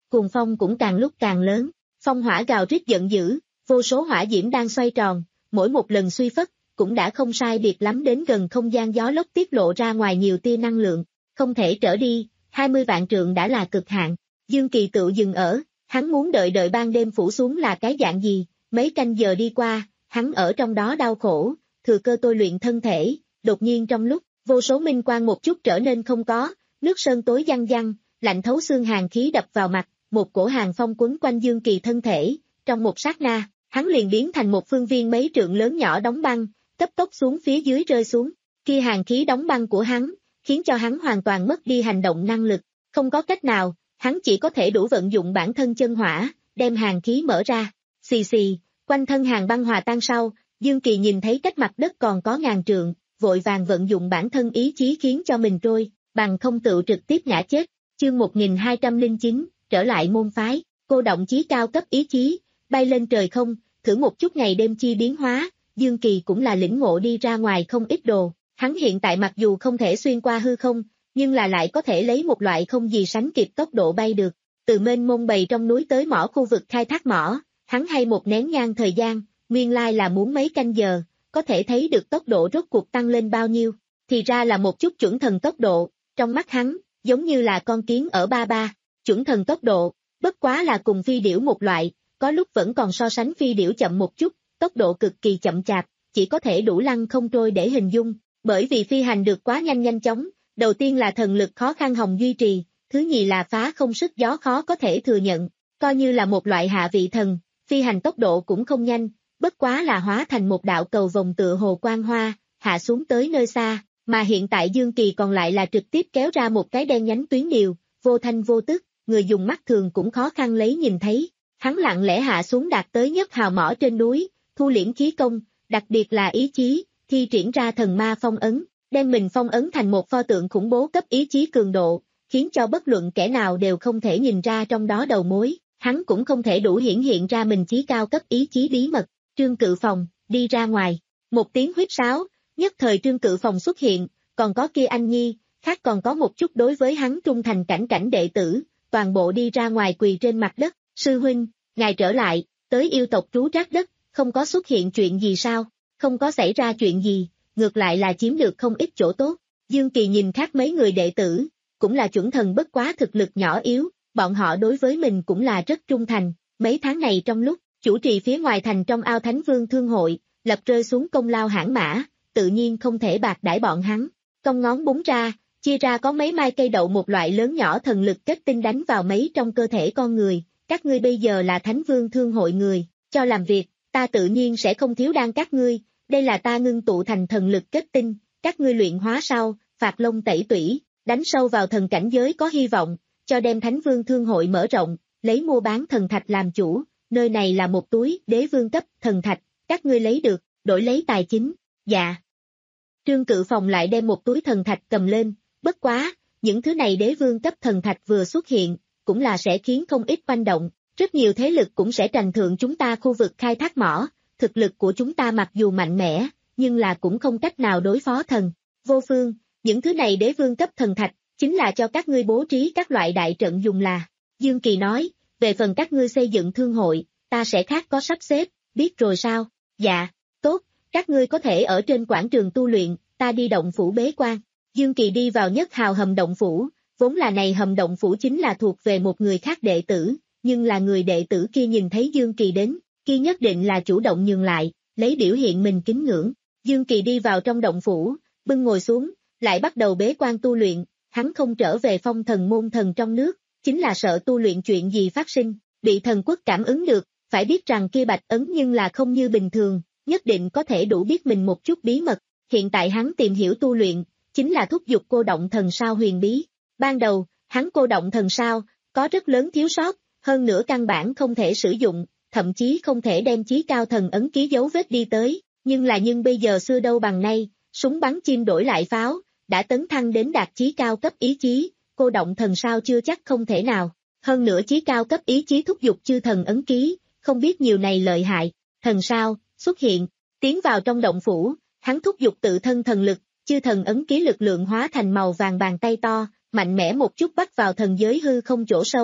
cuồng phong cũng càng lúc càng lớn, phong hỏa gào rít giận dữ, vô số hỏa diễm đang xoay tròn, mỗi một lần suy phất, cũng đã không sai biệt lắm đến gần không gian gió lốc tiết lộ ra ngoài nhiều tia năng lượng, không thể trở đi, hai mươi vạn trượng đã là cực hạn. Dương Kỳ tự dừng ở, hắn muốn đợi đợi ban đêm phủ xuống là cái dạng gì, mấy canh giờ đi qua, hắn ở trong đó đau khổ, thừa cơ tôi luyện thân thể, đột nhiên trong lúc, vô số minh quang một chút trở nên không có, nước sơn tối văng văng, lạnh thấu xương hàn khí đập vào mặt, một cổ hàn phong quấn quanh Dương Kỳ thân thể, trong một sát na, hắn liền biến thành một phương viên mấy trượng lớn nhỏ đóng băng, cấp tốc xuống phía dưới rơi xuống, kia hàn khí đóng băng của hắn, khiến cho hắn hoàn toàn mất đi hành động năng lực, không có cách nào, hắn chỉ có thể đủ vận dụng bản thân chân hỏa, đem hàn khí mở ra, xì xì, quanh thân hàn băng hòa tan sau, Dương Kỳ nhìn thấy cách mặt đất còn có ngàn trượng, vội vàng vận dụng bản thân ý chí khiến cho mình trôi, bằng không tự trực tiếp ngã chết, chương một nghìn hai trăm lẻ chín, trở lại môn phái, cô động chí cao cấp ý chí, bay lên trời không, thử một chút ngày đêm chi biến hóa, Dương Kỳ cũng là lĩnh ngộ đi ra ngoài không ít đồ, hắn hiện tại mặc dù không thể xuyên qua hư không, nhưng là lại có thể lấy một loại không gì sánh kịp tốc độ bay được, từ mênh mông bầy trong núi tới mỏ khu vực khai thác mỏ, hắn hay một nén nhang thời gian, nguyên lai là muốn mấy canh giờ, có thể thấy được tốc độ rốt cuộc tăng lên bao nhiêu, thì ra là một chút chuẩn thần tốc độ, trong mắt hắn, giống như là con kiến ở ba ba, chuẩn thần tốc độ, bất quá là cùng phi điểu một loại, có lúc vẫn còn so sánh phi điểu chậm một chút, tốc độ cực kỳ chậm chạp, chỉ có thể đủ lăng không trôi để hình dung, bởi vì phi hành được quá nhanh nhanh chóng, đầu tiên là thần lực khó khăn hồng duy trì, thứ nhì là phá không sức gió khó có thể thừa nhận, coi như là một loại hạ vị thần, phi hành tốc độ cũng không nhanh, bất quá là hóa thành một đạo cầu vòng tựa hồ quang hoa, hạ xuống tới nơi xa, mà hiện tại Dương Kỳ còn lại là trực tiếp kéo ra một cái đen nhánh tuyến điều, vô thanh vô tức, người dùng mắt thường cũng khó khăn lấy nhìn thấy, hắn lặng lẽ hạ xuống đạt tới nhất hào mỏ trên núi, thu liễm khí công, đặc biệt là ý chí, thi triển ra thần ma phong ấn, đem mình phong ấn thành một pho tượng khủng bố cấp ý chí cường độ, khiến cho bất luận kẻ nào đều không thể nhìn ra trong đó đầu mối, hắn cũng không thể đủ hiển hiện ra mình chí cao cấp ý chí bí mật, Trương Cự Phòng, đi ra ngoài, một tiếng huýt sáo, nhất thời Trương Cự Phòng xuất hiện, còn có kia anh nhi, khác còn có một chút đối với hắn trung thành cảnh cảnh đệ tử, toàn bộ đi ra ngoài quỳ trên mặt đất, sư huynh, ngài trở lại, tới yêu tộc trú trác đất, không có xuất hiện chuyện gì sao, không có xảy ra chuyện gì, ngược lại là chiếm được không ít chỗ tốt, Dương Kỳ nhìn khác mấy người đệ tử, cũng là chuẩn thần bất quá thực lực nhỏ yếu, bọn họ đối với mình cũng là rất trung thành, mấy tháng này trong lúc, chủ trì phía ngoài thành trong ao Thánh Vương Thương Hội, lập rơi xuống công lao hãn mã, tự nhiên không thể bạc đãi bọn hắn, cong ngón búng ra, chia ra có mấy mai cây đậu một loại lớn nhỏ thần lực kết tinh đánh vào mấy trong cơ thể con người, các ngươi bây giờ là Thánh Vương Thương Hội người, cho làm việc, ta tự nhiên sẽ không thiếu đan các ngươi, đây là ta ngưng tụ thành thần lực kết tinh, các ngươi luyện hóa sau, phạt lông tẩy tủy, đánh sâu vào thần cảnh giới có hy vọng, cho đem Thánh Vương Thương Hội mở rộng, lấy mua bán thần thạch làm chủ, nơi này là một túi đế vương cấp thần thạch, các ngươi lấy được, đổi lấy tài chính, dạ. Trương Cự Phòng lại đem một túi thần thạch cầm lên, bất quá, những thứ này đế vương cấp thần thạch vừa xuất hiện, cũng là sẽ khiến không ít manh động, rất nhiều thế lực cũng sẽ tranh thượng chúng ta khu vực khai thác mỏ, thực lực của chúng ta mặc dù mạnh mẽ, nhưng là cũng không cách nào đối phó thần. Vô Phương, những thứ này đế vương cấp thần thạch, chính là cho các ngươi bố trí các loại đại trận dùng là. Dương Kỳ nói, về phần các ngươi xây dựng thương hội, ta sẽ khác có sắp xếp, biết rồi sao? Dạ, tốt, các ngươi có thể ở trên quảng trường tu luyện, ta đi động phủ bế quan. Dương Kỳ đi vào nhất hào hầm động phủ, vốn là này hầm động phủ chính là thuộc về một người khác đệ tử, nhưng là người đệ tử kia nhìn thấy Dương Kỳ đến, kia nhất định là chủ động nhường lại, lấy biểu hiện mình kính ngưỡng. Dương Kỳ đi vào trong động phủ, bưng ngồi xuống, lại bắt đầu bế quan tu luyện, hắn không trở về phong thần môn thần trong nước, chính là sợ tu luyện chuyện gì phát sinh, bị thần quốc cảm ứng được, phải biết rằng kia bạch ấn nhưng là không như bình thường, nhất định có thể đủ biết mình một chút bí mật, hiện tại hắn tìm hiểu tu luyện, chính là thúc giục cô động thần sao huyền bí. Ban đầu, hắn cô động thần sao, có rất lớn thiếu sót, hơn nữa căn bản không thể sử dụng, thậm chí không thể đem chí cao thần ấn ký dấu vết đi tới, nhưng là nhưng bây giờ xưa đâu bằng nay, súng bắn chim đổi lại pháo, đã tấn thăng đến đạt chí cao cấp ý chí, cô động thần sao chưa chắc không thể nào, hơn nữa chí cao cấp ý chí thúc giục chư thần ấn ký, không biết nhiều này lợi hại, thần sao, xuất hiện, tiến vào trong động phủ, hắn thúc giục tự thân thần lực, chư thần ấn ký lực lượng hóa thành màu vàng bàn tay to, mạnh mẽ một chút bắt vào thần giới hư không chỗ sâu,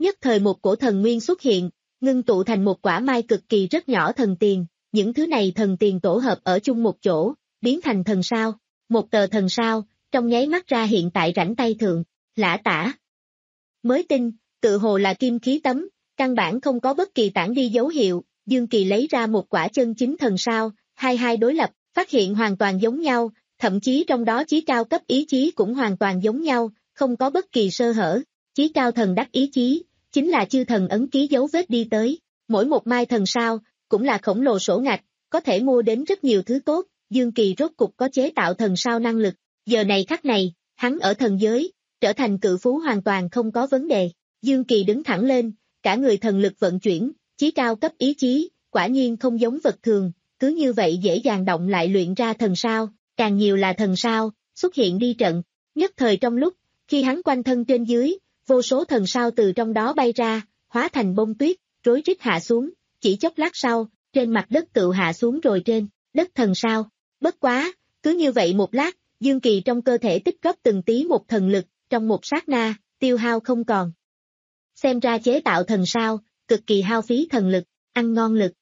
Nhất thời một cổ thần nguyên xuất hiện, ngưng tụ thành một quả mai cực kỳ rất nhỏ thần tiền, những thứ này thần tiền tổ hợp ở chung một chỗ, biến thành thần sao. Một tờ thần sao, trong nháy mắt ra hiện tại rảnh tay thượng, lã tả. Mới tin, tự hồ là kim khí tấm, căn bản không có bất kỳ tản đi dấu hiệu, Dương Kỳ lấy ra một quả chân chính thần sao, hai hai đối lập, phát hiện hoàn toàn giống nhau, thậm chí trong đó chí cao cấp ý chí cũng hoàn toàn giống nhau, không có bất kỳ sơ hở. Chí cao thần đắc ý chí, chính là chư thần ấn ký dấu vết đi tới, mỗi một mai thần sao, cũng là khổng lồ sổ ngạch, có thể mua đến rất nhiều thứ tốt, Dương Kỳ rốt cục có chế tạo thần sao năng lực, giờ này khắc này, hắn ở thần giới, trở thành cự phú hoàn toàn không có vấn đề, Dương Kỳ đứng thẳng lên, cả người thần lực vận chuyển, chí cao cấp ý chí, quả nhiên không giống vật thường, cứ như vậy dễ dàng động lại luyện ra thần sao, càng nhiều là thần sao, xuất hiện đi trận, nhất thời trong lúc, khi hắn quanh thân trên dưới, vô số thần sao từ trong đó bay ra, hóa thành bông tuyết, rối rít hạ xuống, chỉ chốc lát sau, trên mặt đất tự hạ xuống rồi trên đất thần sao. Bất quá, cứ như vậy một lát, Dương Kỳ trong cơ thể tích góp từng tí một thần lực, trong một sát na, tiêu hao không còn. Xem ra chế tạo thần sao, cực kỳ hao phí thần lực, ăn ngon lực.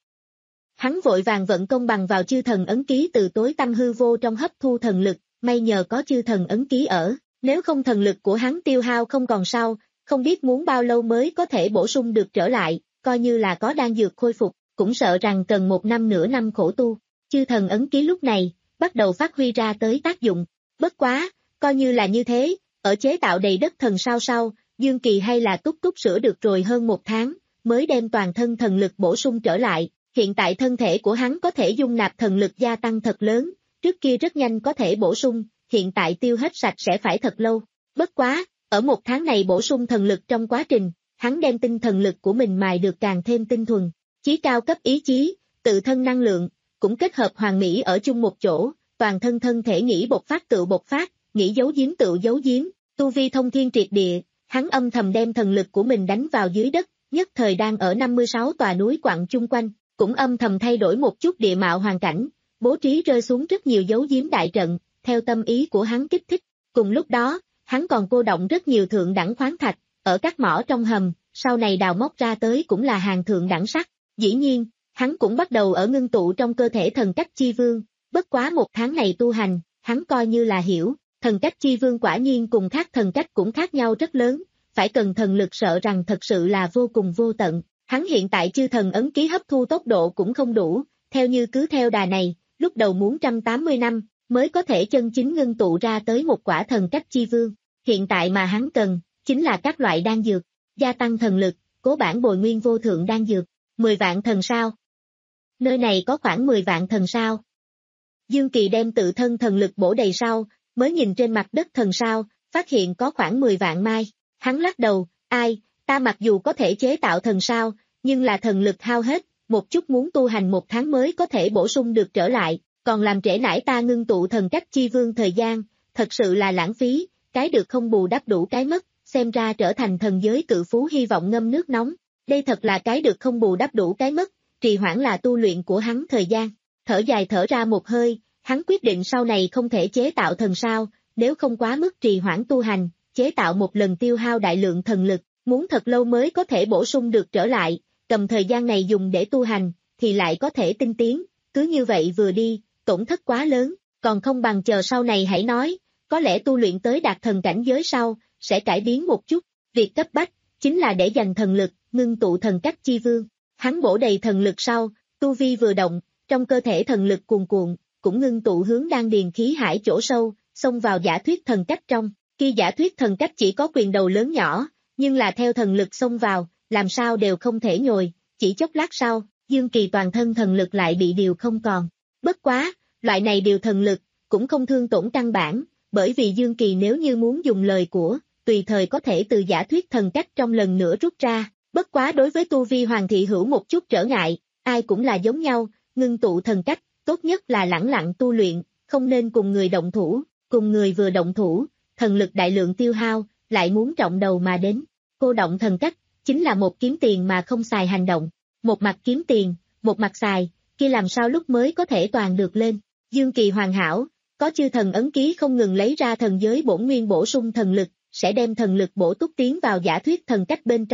Hắn vội vàng vận công bằng vào chư thần ấn ký từ tối tăm hư vô trong hấp thu thần lực, may nhờ có chư thần ấn ký ở, nếu không thần lực của hắn tiêu hao không còn sau, không biết muốn bao lâu mới có thể bổ sung được trở lại, coi như là có đan dược khôi phục, cũng sợ rằng cần một năm nửa năm khổ tu. Chư thần ấn ký lúc này, bắt đầu phát huy ra tới tác dụng. Bất quá, coi như là như thế, ở chế tạo đầy đất thần sao sau, Dương Kỳ hay là túc túc sửa được rồi hơn một tháng, mới đem toàn thân thần lực bổ sung trở lại. Hiện tại thân thể của hắn có thể dung nạp thần lực gia tăng thật lớn, trước kia rất nhanh có thể bổ sung, hiện tại tiêu hết sạch sẽ phải thật lâu. Bất quá, ở một tháng này bổ sung thần lực trong quá trình, hắn đem tinh thần lực của mình mài được càng thêm tinh thuần. Chí cao cấp ý chí, tự thân năng lượng, cũng kết hợp hoàn mỹ ở chung một chỗ, toàn thân thân thể nghĩ bộc phát tự bộc phát, nghĩ giấu giếm tự giấu giếm, tu vi thông thiên triệt địa, hắn âm thầm đem thần lực của mình đánh vào dưới đất, nhất thời đang ở năm mươi sáu tòa núi quặng chung quanh, cũng âm thầm thay đổi một chút địa mạo hoàn cảnh, bố trí rơi xuống rất nhiều dấu giếm đại trận, theo tâm ý của hắn kích thích. Cùng lúc đó, hắn còn cô động rất nhiều thượng đẳng khoáng thạch, ở các mỏ trong hầm, sau này đào móc ra tới cũng là hàng thượng đẳng sắc. Dĩ nhiên, hắn cũng bắt đầu ở ngưng tụ trong cơ thể thần cách chi vương, bất quá một tháng này tu hành, hắn coi như là hiểu, thần cách chi vương quả nhiên cùng khác thần cách cũng khác nhau rất lớn, phải cần thần lực sợ rằng thật sự là vô cùng vô tận. Hắn hiện tại chư thần ấn ký hấp thu tốc độ cũng không đủ, theo như cứ theo đà này, lúc đầu muốn một trăm tám mươi năm, mới có thể chân chính ngưng tụ ra tới một quả thần cách chi vương. Hiện tại mà hắn cần, chính là các loại đan dược, gia tăng thần lực, cố bản bồi nguyên vô thượng đan dược, mười vạn thần sao. Nơi này có khoảng mười vạn thần sao. Dương Kỳ đem tự thân thần lực bổ đầy sau, mới nhìn trên mặt đất thần sao, phát hiện có khoảng mười vạn mai. Hắn lắc đầu, ai, ta mặc dù có thể chế tạo thần sao, nhưng là thần lực hao hết, một chút muốn tu hành một tháng mới có thể bổ sung được trở lại, còn làm trễ nải ta ngưng tụ thần cách chi vương thời gian, thật sự là lãng phí, cái được không bù đắp đủ cái mất, xem ra trở thành thần giới cự phú hy vọng ngâm nước nóng, đây thật là cái được không bù đắp đủ cái mất, trì hoãn là tu luyện của hắn thời gian. Thở dài thở ra một hơi, hắn quyết định sau này không thể chế tạo thần sao, nếu không quá mức trì hoãn tu hành, chế tạo một lần tiêu hao đại lượng thần lực, muốn thật lâu mới có thể bổ sung được trở lại, cầm thời gian này dùng để tu hành, thì lại có thể tinh tiến, cứ như vậy vừa đi, tổn thất quá lớn, còn không bằng chờ sau này hãy nói, có lẽ tu luyện tới đạt thần cảnh giới sau, sẽ cải biến một chút, việc cấp bách, chính là để dành thần lực, ngưng tụ thần cách chi vương. Hắn bổ đầy thần lực sau, tu vi vừa động, trong cơ thể thần lực cuồn cuộn, cũng ngưng tụ hướng đan điền khí hải chỗ sâu, xông vào giả thuyết thần cách trong, khi giả thuyết thần cách chỉ có quyền đầu lớn nhỏ, nhưng là theo thần lực xông vào, làm sao đều không thể nhồi, chỉ chốc lát sau, Dương Kỳ toàn thân thần lực lại bị điều không còn. Bất quá, loại này điều thần lực, cũng không thương tổn căn bản, bởi vì Dương Kỳ nếu như muốn dùng lời của, tùy thời có thể từ giả thuyết thần cách trong lần nữa rút ra, bất quá đối với tu vi Hoàng thị hữu một chút trở ngại, ai cũng là giống nhau, ngưng tụ thần cách, tốt nhất là lẳng lặng tu luyện, không nên cùng người động thủ, cùng người vừa động thủ, thần lực đại lượng tiêu hao, lại muốn trọng đầu mà đến. Cô động thần cách, chính là một kiếm tiền mà không xài hành động, một mặt kiếm tiền, một mặt xài, kia làm sao lúc mới có thể toàn được lên. Dương Kỳ hoàn hảo, có chư thần ấn ký không ngừng lấy ra thần giới bổn nguyên bổ sung thần lực, sẽ đem thần lực bổ túc tiến vào giả thuyết thần cách bên trong,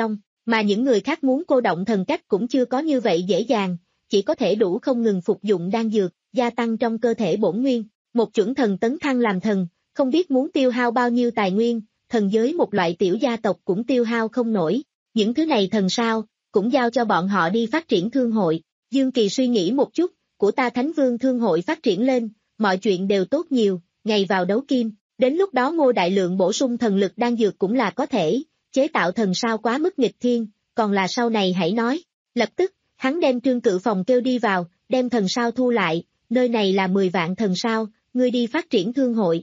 Mà những người khác muốn cô động thần cách cũng chưa có như vậy dễ dàng, chỉ có thể đủ không ngừng phục dụng đan dược, gia tăng trong cơ thể bổn nguyên. Một chuẩn thần tấn thăng làm thần, không biết muốn tiêu hao bao nhiêu tài nguyên, thần giới một loại tiểu gia tộc cũng tiêu hao không nổi. Những thứ này thần sao, cũng giao cho bọn họ đi phát triển thương hội. Dương Kỳ suy nghĩ một chút, của ta Thánh Vương thương hội phát triển lên, mọi chuyện đều tốt nhiều, ngày vào đấu kim, đến lúc đó ngô đại lượng bổ sung thần lực đan dược cũng là có thể, chế tạo thần sao quá mức nghịch thiên, còn là sau này hãy nói. Lập tức, hắn đem Trương Cự Phòng kêu đi vào, đem thần sao thu lại, nơi này là mười vạn thần sao, ngươi đi phát triển thương hội.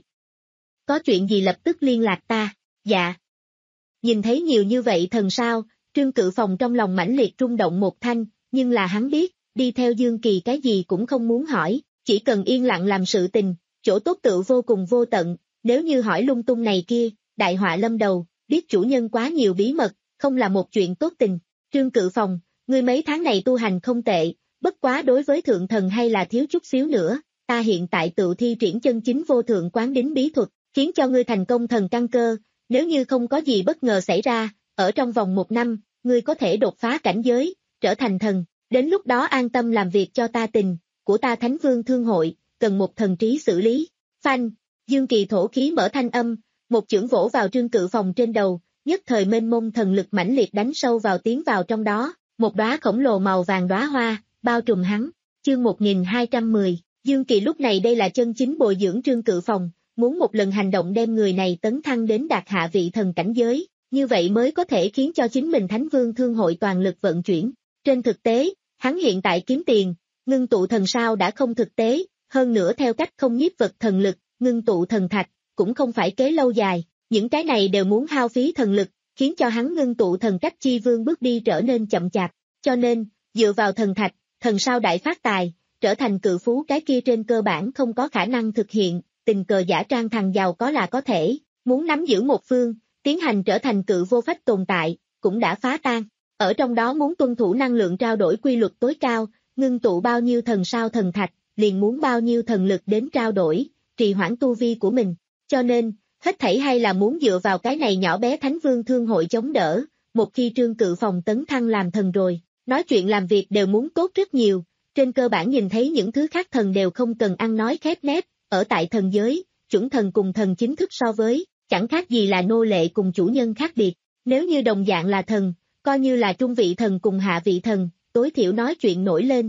Có chuyện gì lập tức liên lạc ta, dạ. Nhìn thấy nhiều như vậy thần sao, Trương Cự Phòng trong lòng mãnh liệt rung động một thanh, nhưng là hắn biết, đi theo Dương Kỳ cái gì cũng không muốn hỏi, chỉ cần yên lặng làm sự tình, chỗ tốt tự vô cùng vô tận, nếu như hỏi lung tung này kia, đại họa lâm đầu, biết chủ nhân quá nhiều bí mật, không là một chuyện tốt tình. Trương Cự Phòng, ngươi mấy tháng này tu hành không tệ, bất quá đối với thượng thần hay là thiếu chút xíu nữa, ta hiện tại tự thi triển chân chính vô thượng quán đính bí thuật, khiến cho ngươi thành công thần căn cơ, nếu như không có gì bất ngờ xảy ra, ở trong vòng một năm, ngươi có thể đột phá cảnh giới, trở thành thần, đến lúc đó an tâm làm việc cho ta tình, của ta Thánh Vương thương hội, cần một thần trí xử lý. Phanh, Dương Kỳ thổ khí mở thanh âm, một chưởng vỗ vào Trương Cự Phòng trên đầu, nhất thời mênh mông thần lực mãnh liệt đánh sâu vào tiến vào trong đó, một đóa khổng lồ màu vàng đóa hoa, bao trùm hắn. Chương một nghìn hai trăm mười, Dương Kỳ lúc này đây là chân chính bồi dưỡng Trương Cự Phòng, muốn một lần hành động đem người này tấn thăng đến đạt hạ vị thần cảnh giới, như vậy mới có thể khiến cho chính mình Thánh Vương thương hội toàn lực vận chuyển. Trên thực tế, hắn hiện tại kiếm tiền, ngưng tụ thần sao đã không thực tế, hơn nữa theo cách không nhiếp vật thần lực, ngưng tụ thần thạch, cũng không phải kế lâu dài, những cái này đều muốn hao phí thần lực, khiến cho hắn ngưng tụ thần cách chi vương bước đi trở nên chậm chạp, cho nên, dựa vào thần thạch, thần sao đại phát tài, trở thành cự phú cái kia trên cơ bản không có khả năng thực hiện, tình cờ giả trang thằng giàu có là có thể, muốn nắm giữ một phương, tiến hành trở thành cự vô phách tồn tại, cũng đã phá tan. Ở trong đó muốn tuân thủ năng lượng trao đổi quy luật tối cao, ngưng tụ bao nhiêu thần sao thần thạch, liền muốn bao nhiêu thần lực đến trao đổi, trì hoãn tu vi của mình. Cho nên, hết thảy hay là muốn dựa vào cái này nhỏ bé Thánh Vương thương hội chống đỡ, một khi Trương Cự Phòng tấn thăng làm thần rồi, nói chuyện làm việc đều muốn tốt rất nhiều, trên cơ bản nhìn thấy những thứ khác thần đều không cần ăn nói khép nép, ở tại thần giới, chuẩn thần cùng thần chính thức so với, chẳng khác gì là nô lệ cùng chủ nhân khác biệt, nếu như đồng dạng là thần, coi như là trung vị thần cùng hạ vị thần, tối thiểu nói chuyện nổi lên.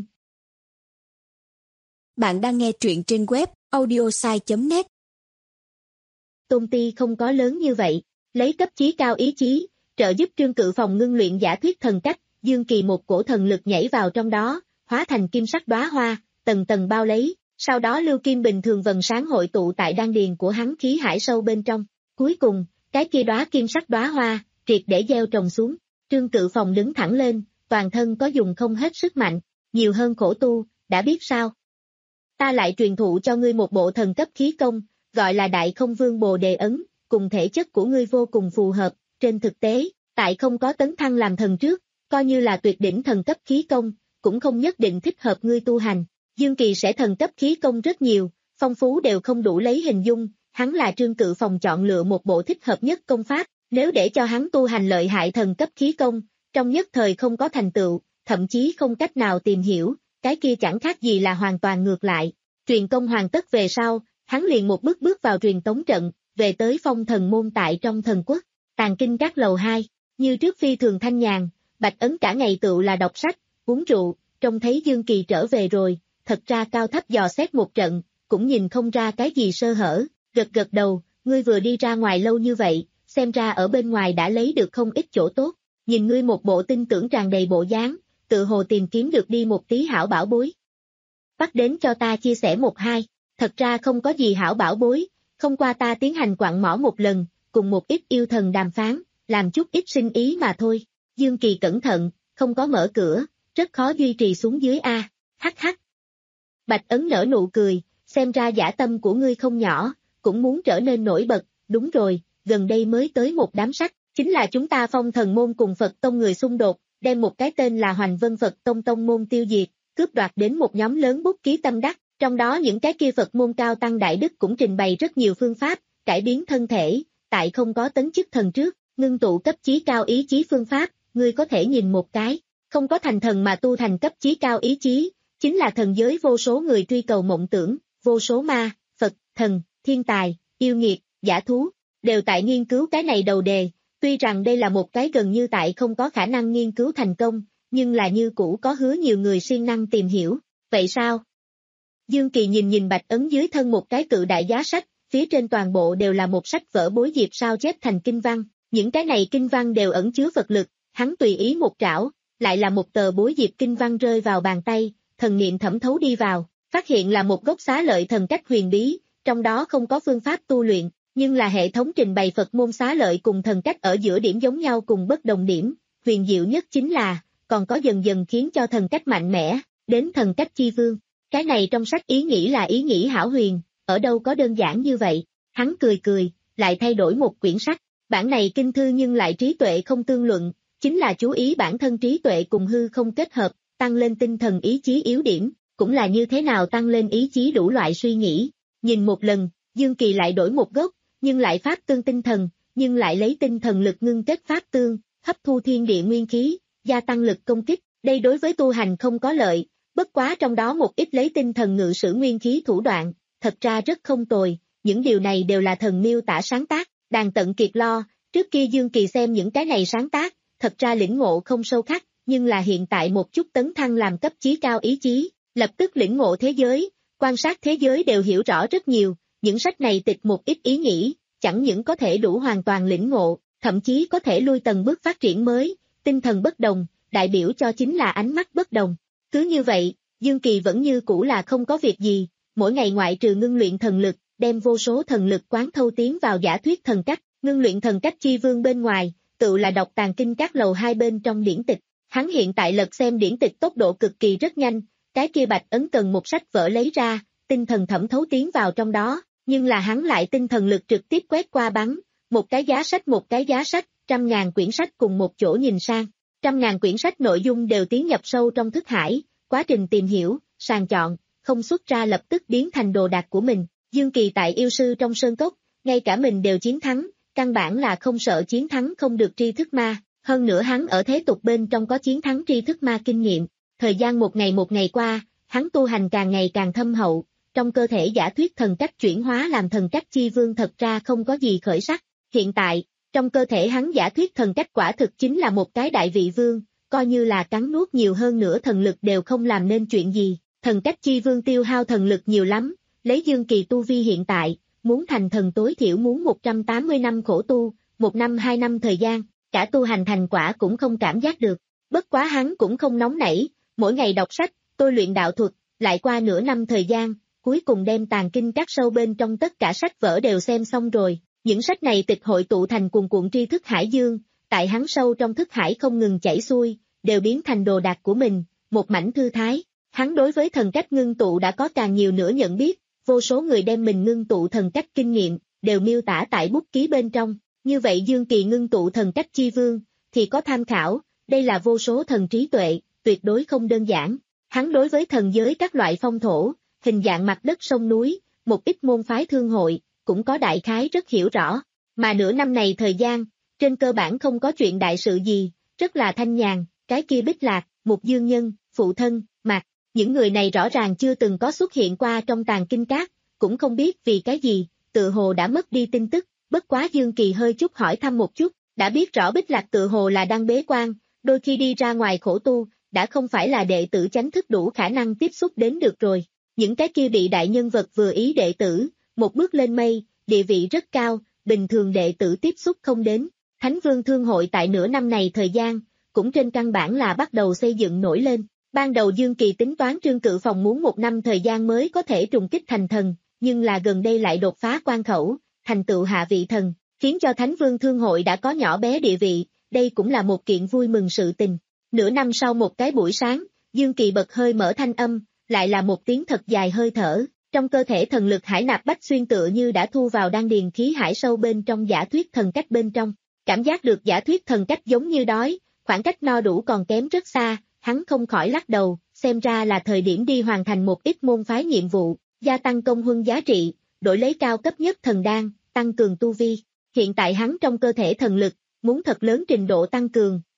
Bạn đang nghe truyện trên web audiosai chấm net. Tôn Ti không có lớn như vậy, lấy cấp chí cao ý chí, trợ giúp Trương Cự Phòng ngưng luyện giả thuyết thần cách, Dương Kỳ một cổ thần lực nhảy vào trong đó, hóa thành kim sắc đóa hoa, tầng tầng bao lấy, sau đó lưu kim bình thường vầng sáng hội tụ tại đan điền của hắn khí hải sâu bên trong. Cuối cùng, cái kia đóa kim sắc đóa hoa, triệt để gieo trồng xuống. Trương Cự Phòng đứng thẳng lên, toàn thân có dùng không hết sức mạnh, nhiều hơn khổ tu, đã biết sao? Ta lại truyền thụ cho ngươi một bộ thần cấp khí công, gọi là Đại Không Vương Bồ Đề Ấn, cùng thể chất của ngươi vô cùng phù hợp, trên thực tế, tại không có tấn thăng làm thần trước, coi như là tuyệt đỉnh thần cấp khí công, cũng không nhất định thích hợp ngươi tu hành. Dương Kỳ sẽ thần cấp khí công rất nhiều, phong phú đều không đủ lấy hình dung, hắn là Trương Cự Phòng chọn lựa một bộ thích hợp nhất công pháp, nếu để cho hắn tu hành lợi hại thần cấp khí công, trong nhất thời không có thành tựu, thậm chí không cách nào tìm hiểu, cái kia chẳng khác gì là hoàn toàn ngược lại. Truyền công hoàn tất về sau, hắn liền một bước bước vào truyền tống trận, về tới phong thần môn tại trong thần quốc, tàng kinh các lầu hai, như trước phi thường thanh nhàn, Bạch Ấn cả ngày tựu là đọc sách, uống rượu, trông thấy Dương Kỳ trở về rồi, thật ra cao thấp dò xét một trận, cũng nhìn không ra cái gì sơ hở, gật gật đầu, ngươi vừa đi ra ngoài lâu như vậy, xem ra ở bên ngoài đã lấy được không ít chỗ tốt, nhìn ngươi một bộ tin tưởng tràn đầy bộ dáng, tự hồ tìm kiếm được đi một tí hảo bảo bối. Bắt đến cho ta chia sẻ một hai, thật ra không có gì hảo bảo bối, không qua ta tiến hành quặng mỏ một lần, cùng một ít yêu thần đàm phán, làm chút ít sinh ý mà thôi. Dương Kỳ cẩn thận, không có mở cửa, rất khó duy trì xuống dưới a. Hắc hắc. Bạch Ấn nở nụ cười, xem ra dã tâm của ngươi không nhỏ, cũng muốn trở nên nổi bật, đúng rồi, gần đây mới tới một đám sách, chính là chúng ta phong thần môn cùng Phật tông người xung đột, đem một cái tên là Hoành Vân Phật tông tông môn tiêu diệt, cướp đoạt đến một nhóm lớn bút ký tâm đắc, trong đó những cái kia Phật môn cao tăng đại đức cũng trình bày rất nhiều phương pháp, cải biến thân thể, tại không có tấn chức thần trước, ngưng tụ cấp chí cao ý chí phương pháp, ngươi có thể nhìn một cái, không có thành thần mà tu thành cấp chí cao ý chí, chính là thần giới vô số người truy cầu mộng tưởng, vô số ma, Phật, thần, thiên tài, yêu nghiệt, giả thú, đều tại nghiên cứu cái này đầu đề, tuy rằng đây là một cái gần như tại không có khả năng nghiên cứu thành công, nhưng là như cũ có hứa nhiều người siêng năng tìm hiểu, vậy sao? Dương Kỳ nhìn nhìn Bạch Ấn dưới thân một cái cự đại giá sách, phía trên toàn bộ đều là một sách vở bối diệp sao chép thành kinh văn, những cái này kinh văn đều ẩn chứa Phật lực, hắn tùy ý một trảo, lại là một tờ bối diệp kinh văn rơi vào bàn tay, thần niệm thẩm thấu đi vào, phát hiện là một gốc xá lợi thần cách huyền bí, trong đó không có phương pháp tu luyện, nhưng là hệ thống trình bày Phật môn xá lợi cùng thần cách ở giữa điểm giống nhau cùng bất đồng điểm, huyền diệu nhất chính là, còn có dần dần khiến cho thần cách mạnh mẽ, đến thần cách chi vương. Cái này trong sách ý nghĩ là ý nghĩ hảo huyền, ở đâu có đơn giản như vậy, hắn cười cười, lại thay đổi một quyển sách, bản này kinh thư nhưng lại trí tuệ không tương luận, chính là chú ý bản thân trí tuệ cùng hư không kết hợp, tăng lên tinh thần ý chí yếu điểm, cũng là như thế nào tăng lên ý chí đủ loại suy nghĩ, nhìn một lần, Dương Kỳ lại đổi một gốc, nhưng lại pháp tương tinh thần, nhưng lại lấy tinh thần lực ngưng kết pháp tương, hấp thu thiên địa nguyên khí, gia tăng lực công kích, đây đối với tu hành không có lợi. Bất quá trong đó một ít lấy tinh thần ngự sử nguyên khí thủ đoạn, thật ra rất không tồi, những điều này đều là thần miêu tả sáng tác, đàn tận kiệt lo, trước kia Dương Kỳ xem những cái này sáng tác, thật ra lĩnh ngộ không sâu khắc, nhưng là hiện tại một chút tấn thăng làm cấp chí cao ý chí, lập tức lĩnh ngộ thế giới, quan sát thế giới đều hiểu rõ rất nhiều, những sách này tịch một ít ý nghĩ, chẳng những có thể đủ hoàn toàn lĩnh ngộ, thậm chí có thể lui tầng bước phát triển mới, tinh thần bất đồng, đại biểu cho chính là ánh mắt bất đồng. Cứ như vậy, Dương Kỳ vẫn như cũ là không có việc gì, mỗi ngày ngoại trừ ngưng luyện thần lực, đem vô số thần lực quán thâu tiến vào giả thuyết thần cách, ngưng luyện thần cách chi vương bên ngoài, tự là đọc tàng kinh các lầu hai bên trong điển tịch. Hắn hiện tại lật xem điển tịch tốc độ cực kỳ rất nhanh, cái kia Bạch Ấn cần một sách vở lấy ra, tinh thần thẩm thấu tiến vào trong đó, nhưng là hắn lại tinh thần lực trực tiếp quét qua bắn, một cái giá sách một cái giá sách, trăm ngàn quyển sách cùng một chỗ nhìn sang. Trăm ngàn quyển sách nội dung đều tiến nhập sâu trong thức hải, quá trình tìm hiểu, sàng chọn, không xuất ra lập tức biến thành đồ đạc của mình. Dương Kỳ tại yêu sư trong sơn cốc, ngay cả mình đều chiến thắng, căn bản là không sợ chiến thắng không được tri thức ma, hơn nữa hắn ở thế tục bên trong có chiến thắng tri thức ma kinh nghiệm. Thời gian một ngày một ngày qua, hắn tu hành càng ngày càng thâm hậu, trong cơ thể giả thuyết thần cách chuyển hóa làm thần cách chi vương thật ra không có gì khởi sắc. Hiện tại, trong cơ thể hắn giả thuyết thần cách quả thực chính là một cái đại vị vương, coi như là cắn nuốt nhiều hơn nữa thần lực đều không làm nên chuyện gì, thần cách chi vương tiêu hao thần lực nhiều lắm, lấy Dương Kỳ tu vi hiện tại, muốn thành thần tối thiểu muốn một trăm tám mươi năm khổ tu, một năm hai năm thời gian, cả tu hành thành quả cũng không cảm giác được, bất quá hắn cũng không nóng nảy, mỗi ngày đọc sách, tôi luyện đạo thuật, lại qua nửa năm thời gian, cuối cùng đem tàng kinh các sâu bên trong tất cả sách vở đều xem xong rồi. Những sách này tịch hội tụ thành cuồn cuộn tri thức hải dương, tại hắn sâu trong thức hải không ngừng chảy xuôi, đều biến thành đồ đạc của mình, một mảnh thư thái. Hắn đối với thần cách ngưng tụ đã có càng nhiều nữa nhận biết, vô số người đem mình ngưng tụ thần cách kinh nghiệm, đều miêu tả tại bút ký bên trong. Như vậy Dương Kỳ ngưng tụ thần cách chi vương, thì có tham khảo, đây là vô số thần trí tuệ, tuyệt đối không đơn giản. Hắn đối với thần giới các loại phong thổ, hình dạng mặt đất sông núi, một ít môn phái thương hội, cũng có đại khái rất hiểu rõ, mà nửa năm này thời gian, trên cơ bản không có chuyện đại sự gì, rất là thanh nhàn, cái kia Bích Lạc, Mục Dương Nhân, phụ thân, Mạc, những người này rõ ràng chưa từng có xuất hiện qua trong tàng kinh các, cũng không biết vì cái gì, tự hồ đã mất đi tin tức, bất quá Dương Kỳ hơi chút hỏi thăm một chút, đã biết rõ Bích Lạc tự hồ là đang bế quan, đôi khi đi ra ngoài khổ tu, đã không phải là đệ tử chánh thức đủ khả năng tiếp xúc đến được rồi, những cái kia bị đại nhân vật vừa ý đệ tử, một bước lên mây, địa vị rất cao, bình thường đệ tử tiếp xúc không đến. Thánh Vương Thương hội tại nửa năm này thời gian, cũng trên căn bản là bắt đầu xây dựng nổi lên. Ban đầu Dương Kỳ tính toán Trương Cự Phòng muốn một năm thời gian mới có thể trùng kích thành thần, nhưng là gần đây lại đột phá quan khẩu, thành tựu hạ vị thần, khiến cho Thánh Vương Thương hội đã có nhỏ bé địa vị, đây cũng là một kiện vui mừng sự tình. Nửa năm sau một cái buổi sáng, Dương Kỳ bật hơi mở thanh âm, lại là một tiếng thật dài hơi thở. Trong cơ thể thần lực hải nạp bách xuyên tựa như đã thu vào đan điền khí hải sâu bên trong giả thuyết thần cách bên trong. Cảm giác được giả thuyết thần cách giống như đói, khoảng cách no đủ còn kém rất xa, hắn không khỏi lắc đầu, xem ra là thời điểm đi hoàn thành một ít môn phái nhiệm vụ, gia tăng công huân giá trị, đổi lấy cao cấp nhất thần đan, tăng cường tu vi. Hiện tại hắn trong cơ thể thần lực, muốn thật lớn trình độ tăng cường,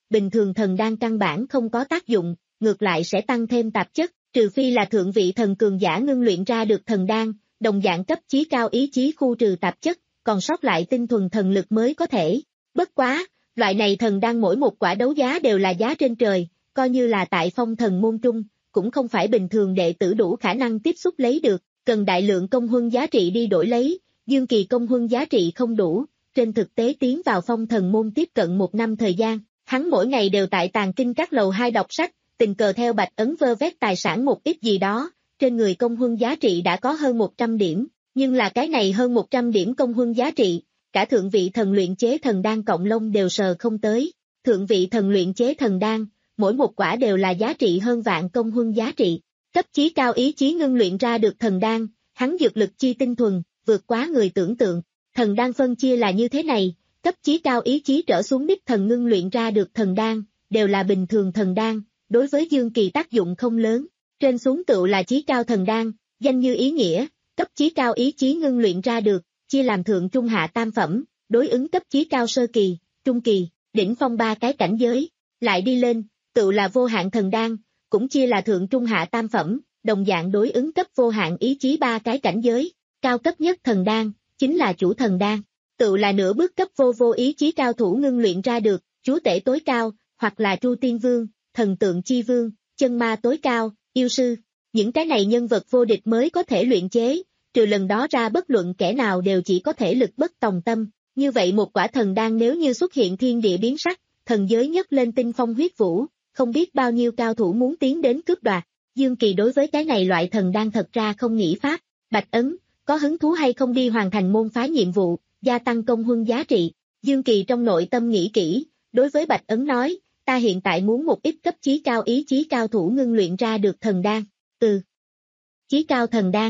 bình thường thần đan căn bản không có tác dụng, ngược lại sẽ tăng thêm tạp chất, trừ phi là thượng vị thần cường giả ngưng luyện ra được thần đan, đồng dạng cấp chí cao ý chí khu trừ tạp chất, còn sót lại tinh thuần thần lực mới có thể. Bất quá, loại này thần đan mỗi một quả đấu giá đều là giá trên trời, coi như là tại phong thần môn trung, cũng không phải bình thường đệ tử đủ khả năng tiếp xúc lấy được, cần đại lượng công huân giá trị đi đổi lấy, Dương Kỳ công huân giá trị không đủ, trên thực tế tiến vào phong thần môn tiếp cận một năm thời gian, hắn mỗi ngày đều tại tàng kinh các lầu hai đọc sách, tình cờ theo Bạch Ấn vơ vét tài sản một ít gì đó, trên người công huân giá trị đã có hơn một trăm điểm, nhưng là cái này hơn một trăm điểm công huân giá trị, cả thượng vị thần luyện chế thần đan cộng lông đều sờ không tới, thượng vị thần luyện chế thần đan, mỗi một quả đều là giá trị hơn vạn công huân giá trị, cấp chí cao ý chí ngưng luyện ra được thần đan, hắn dược lực chi tinh thuần, vượt quá người tưởng tượng, thần đan phân chia là như thế này, cấp chí cao ý chí trở xuống đích thần ngưng luyện ra được thần đan, đều là bình thường thần đan, đối với Dương Kỳ tác dụng không lớn, trên xuống tựu là chí cao thần đan, danh như ý nghĩa, cấp chí cao ý chí ngưng luyện ra được, chia làm thượng trung hạ tam phẩm, đối ứng cấp chí cao sơ kỳ, trung kỳ, đỉnh phong ba cái cảnh giới, lại đi lên, tựu là vô hạn thần đan, cũng chia là thượng trung hạ tam phẩm, đồng dạng đối ứng cấp vô hạn ý chí ba cái cảnh giới, cao cấp nhất thần đan, chính là chủ thần đan, tựu là nửa bước cấp vô vô ý chí cao thủ ngưng luyện ra được, chúa tể tối cao, hoặc là Tru Tiên Vương, thần tượng chi vương, chân ma tối cao, yêu sư, những cái này nhân vật vô địch mới có thể luyện chế, trừ lần đó ra bất luận kẻ nào đều chỉ có thể lực bất tòng tâm, như vậy một quả thần đan nếu như xuất hiện thiên địa biến sắc, thần giới nhất lên tinh phong huyết vũ, không biết bao nhiêu cao thủ muốn tiến đến cướp đoạt, Dương Kỳ đối với cái này loại thần đan thật ra không nghĩ pháp, Bạch Ấn, có hứng thú hay không đi hoàn thành môn phái nhiệm vụ, gia tăng công huân giá trị, Dương Kỳ trong nội tâm nghĩ kỹ, đối với Bạch Ấn nói, ta hiện tại muốn một ít cấp chí cao ý chí cao thủ ngưng luyện ra được thần đan, từ chí cao thần đan,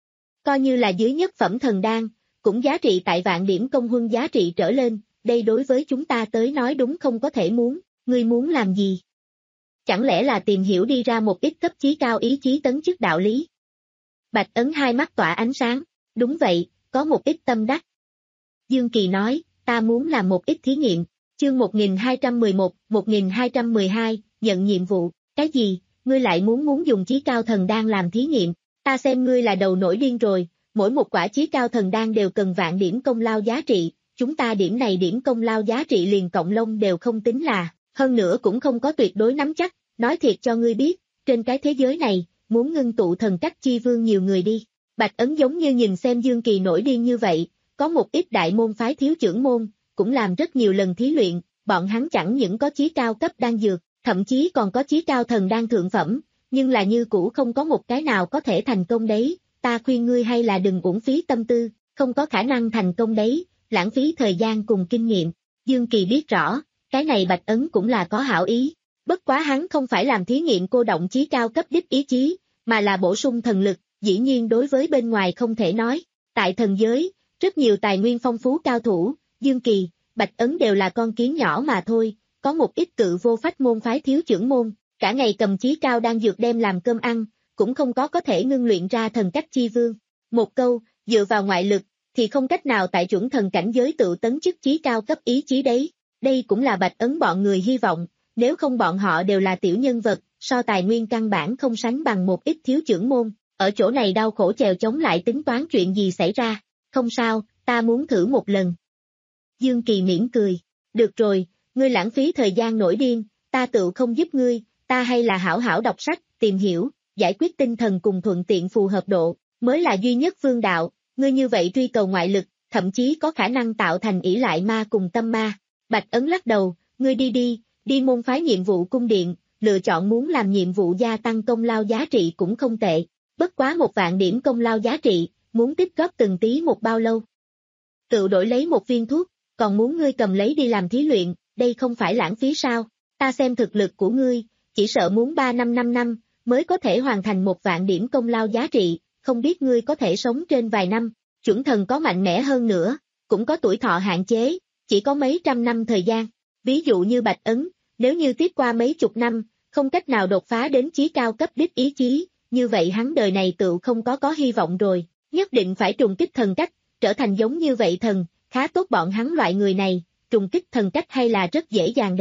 coi như là dưới nhất phẩm thần đan, cũng giá trị tại vạn điểm công huân giá trị trở lên, đây đối với chúng ta tới nói đúng không có thể muốn, ngươi muốn làm gì? Chẳng lẽ là tìm hiểu đi ra một ít cấp chí cao ý chí tấn chức đạo lý? Bạch Ấn hai mắt tỏa ánh sáng, đúng vậy, có một ít tâm đắc. Dương Kỳ nói, ta muốn làm một ít thí nghiệm, chương một nghìn hai trăm mười một, một nghìn hai trăm mười hai, nhận nhiệm vụ, cái gì, ngươi lại muốn muốn dùng chí cao thần đan làm thí nghiệm, ta xem ngươi là đầu nổi điên rồi, mỗi một quả chí cao thần đan đều cần vạn điểm công lao giá trị, chúng ta điểm này điểm công lao giá trị liền cộng lông đều không tính là, hơn nữa cũng không có tuyệt đối nắm chắc, nói thiệt cho ngươi biết, trên cái thế giới này, muốn ngưng tụ thần cách chi vương nhiều người đi. Bạch Ấn giống như nhìn xem Dương Kỳ nổi điên như vậy, có một ít đại môn phái thiếu trưởng môn, cũng làm rất nhiều lần thí luyện, bọn hắn chẳng những có chí cao cấp đan dược, thậm chí còn có chí cao thần đan thượng phẩm, nhưng là như cũ không có một cái nào có thể thành công đấy, ta khuyên ngươi hay là đừng uổng phí tâm tư, không có khả năng thành công đấy, lãng phí thời gian cùng kinh nghiệm. Dương Kỳ biết rõ, cái này Bạch Ấn cũng là có hảo ý, bất quá hắn không phải làm thí nghiệm cô động chí cao cấp đích ý chí, mà là bổ sung thần lực, dĩ nhiên đối với bên ngoài không thể nói, tại thần giới, rất nhiều tài nguyên phong phú cao thủ, Dương Kỳ, Bạch Ấn đều là con kiến nhỏ mà thôi, có một ít cự vô phách môn phái thiếu trưởng môn, cả ngày cầm chí cao đang dược đem làm cơm ăn, cũng không có có thể ngưng luyện ra thần cách chi vương. Một câu, dựa vào ngoại lực, thì không cách nào tại chuẩn thần cảnh giới tự tấn chức chí cao cấp ý chí đấy. Đây cũng là Bạch Ấn bọn người hy vọng, nếu không bọn họ đều là tiểu nhân vật, so tài nguyên căn bản không sánh bằng một ít thiếu trưởng môn, ở chỗ này đau khổ chèo chống lại tính toán chuyện gì xảy ra, không sao, ta muốn thử một lần. Dương Kỳ mỉm cười, được rồi, ngươi lãng phí thời gian nổi điên, ta tự không giúp ngươi, ta hay là hảo hảo đọc sách, tìm hiểu, giải quyết tinh thần cùng thuận tiện phù hợp độ, mới là duy nhất vương đạo, ngươi như vậy truy cầu ngoại lực, thậm chí có khả năng tạo thành ỷ lại ma cùng tâm ma. Bạch Ấn lắc đầu, ngươi đi đi, đi môn phái nhiệm vụ cung điện, lựa chọn muốn làm nhiệm vụ gia tăng công lao giá trị cũng không tệ, bất quá một vạn điểm công lao giá trị, muốn tích góp từng tí một bao lâu. Tự đổi lấy một viên thuốc, còn muốn ngươi cầm lấy đi làm thí luyện, đây không phải lãng phí sao, ta xem thực lực của ngươi, chỉ sợ muốn ba năm năm năm, mới có thể hoàn thành một vạn điểm công lao giá trị, không biết ngươi có thể sống trên vài năm, chuẩn thần có mạnh mẽ hơn nữa, cũng có tuổi thọ hạn chế, chỉ có mấy trăm năm thời gian, ví dụ như Bạch Ấn, nếu như tiếp qua mấy chục năm, không cách nào đột phá đến chí cao cấp đích ý chí, như vậy hắn đời này tự không có có hy vọng rồi, nhất định phải trùng kích thần cách, trở thành giống như vậy thần, khá tốt bọn hắn loại người này, trùng kích thần cách hay là rất dễ dàng đấy,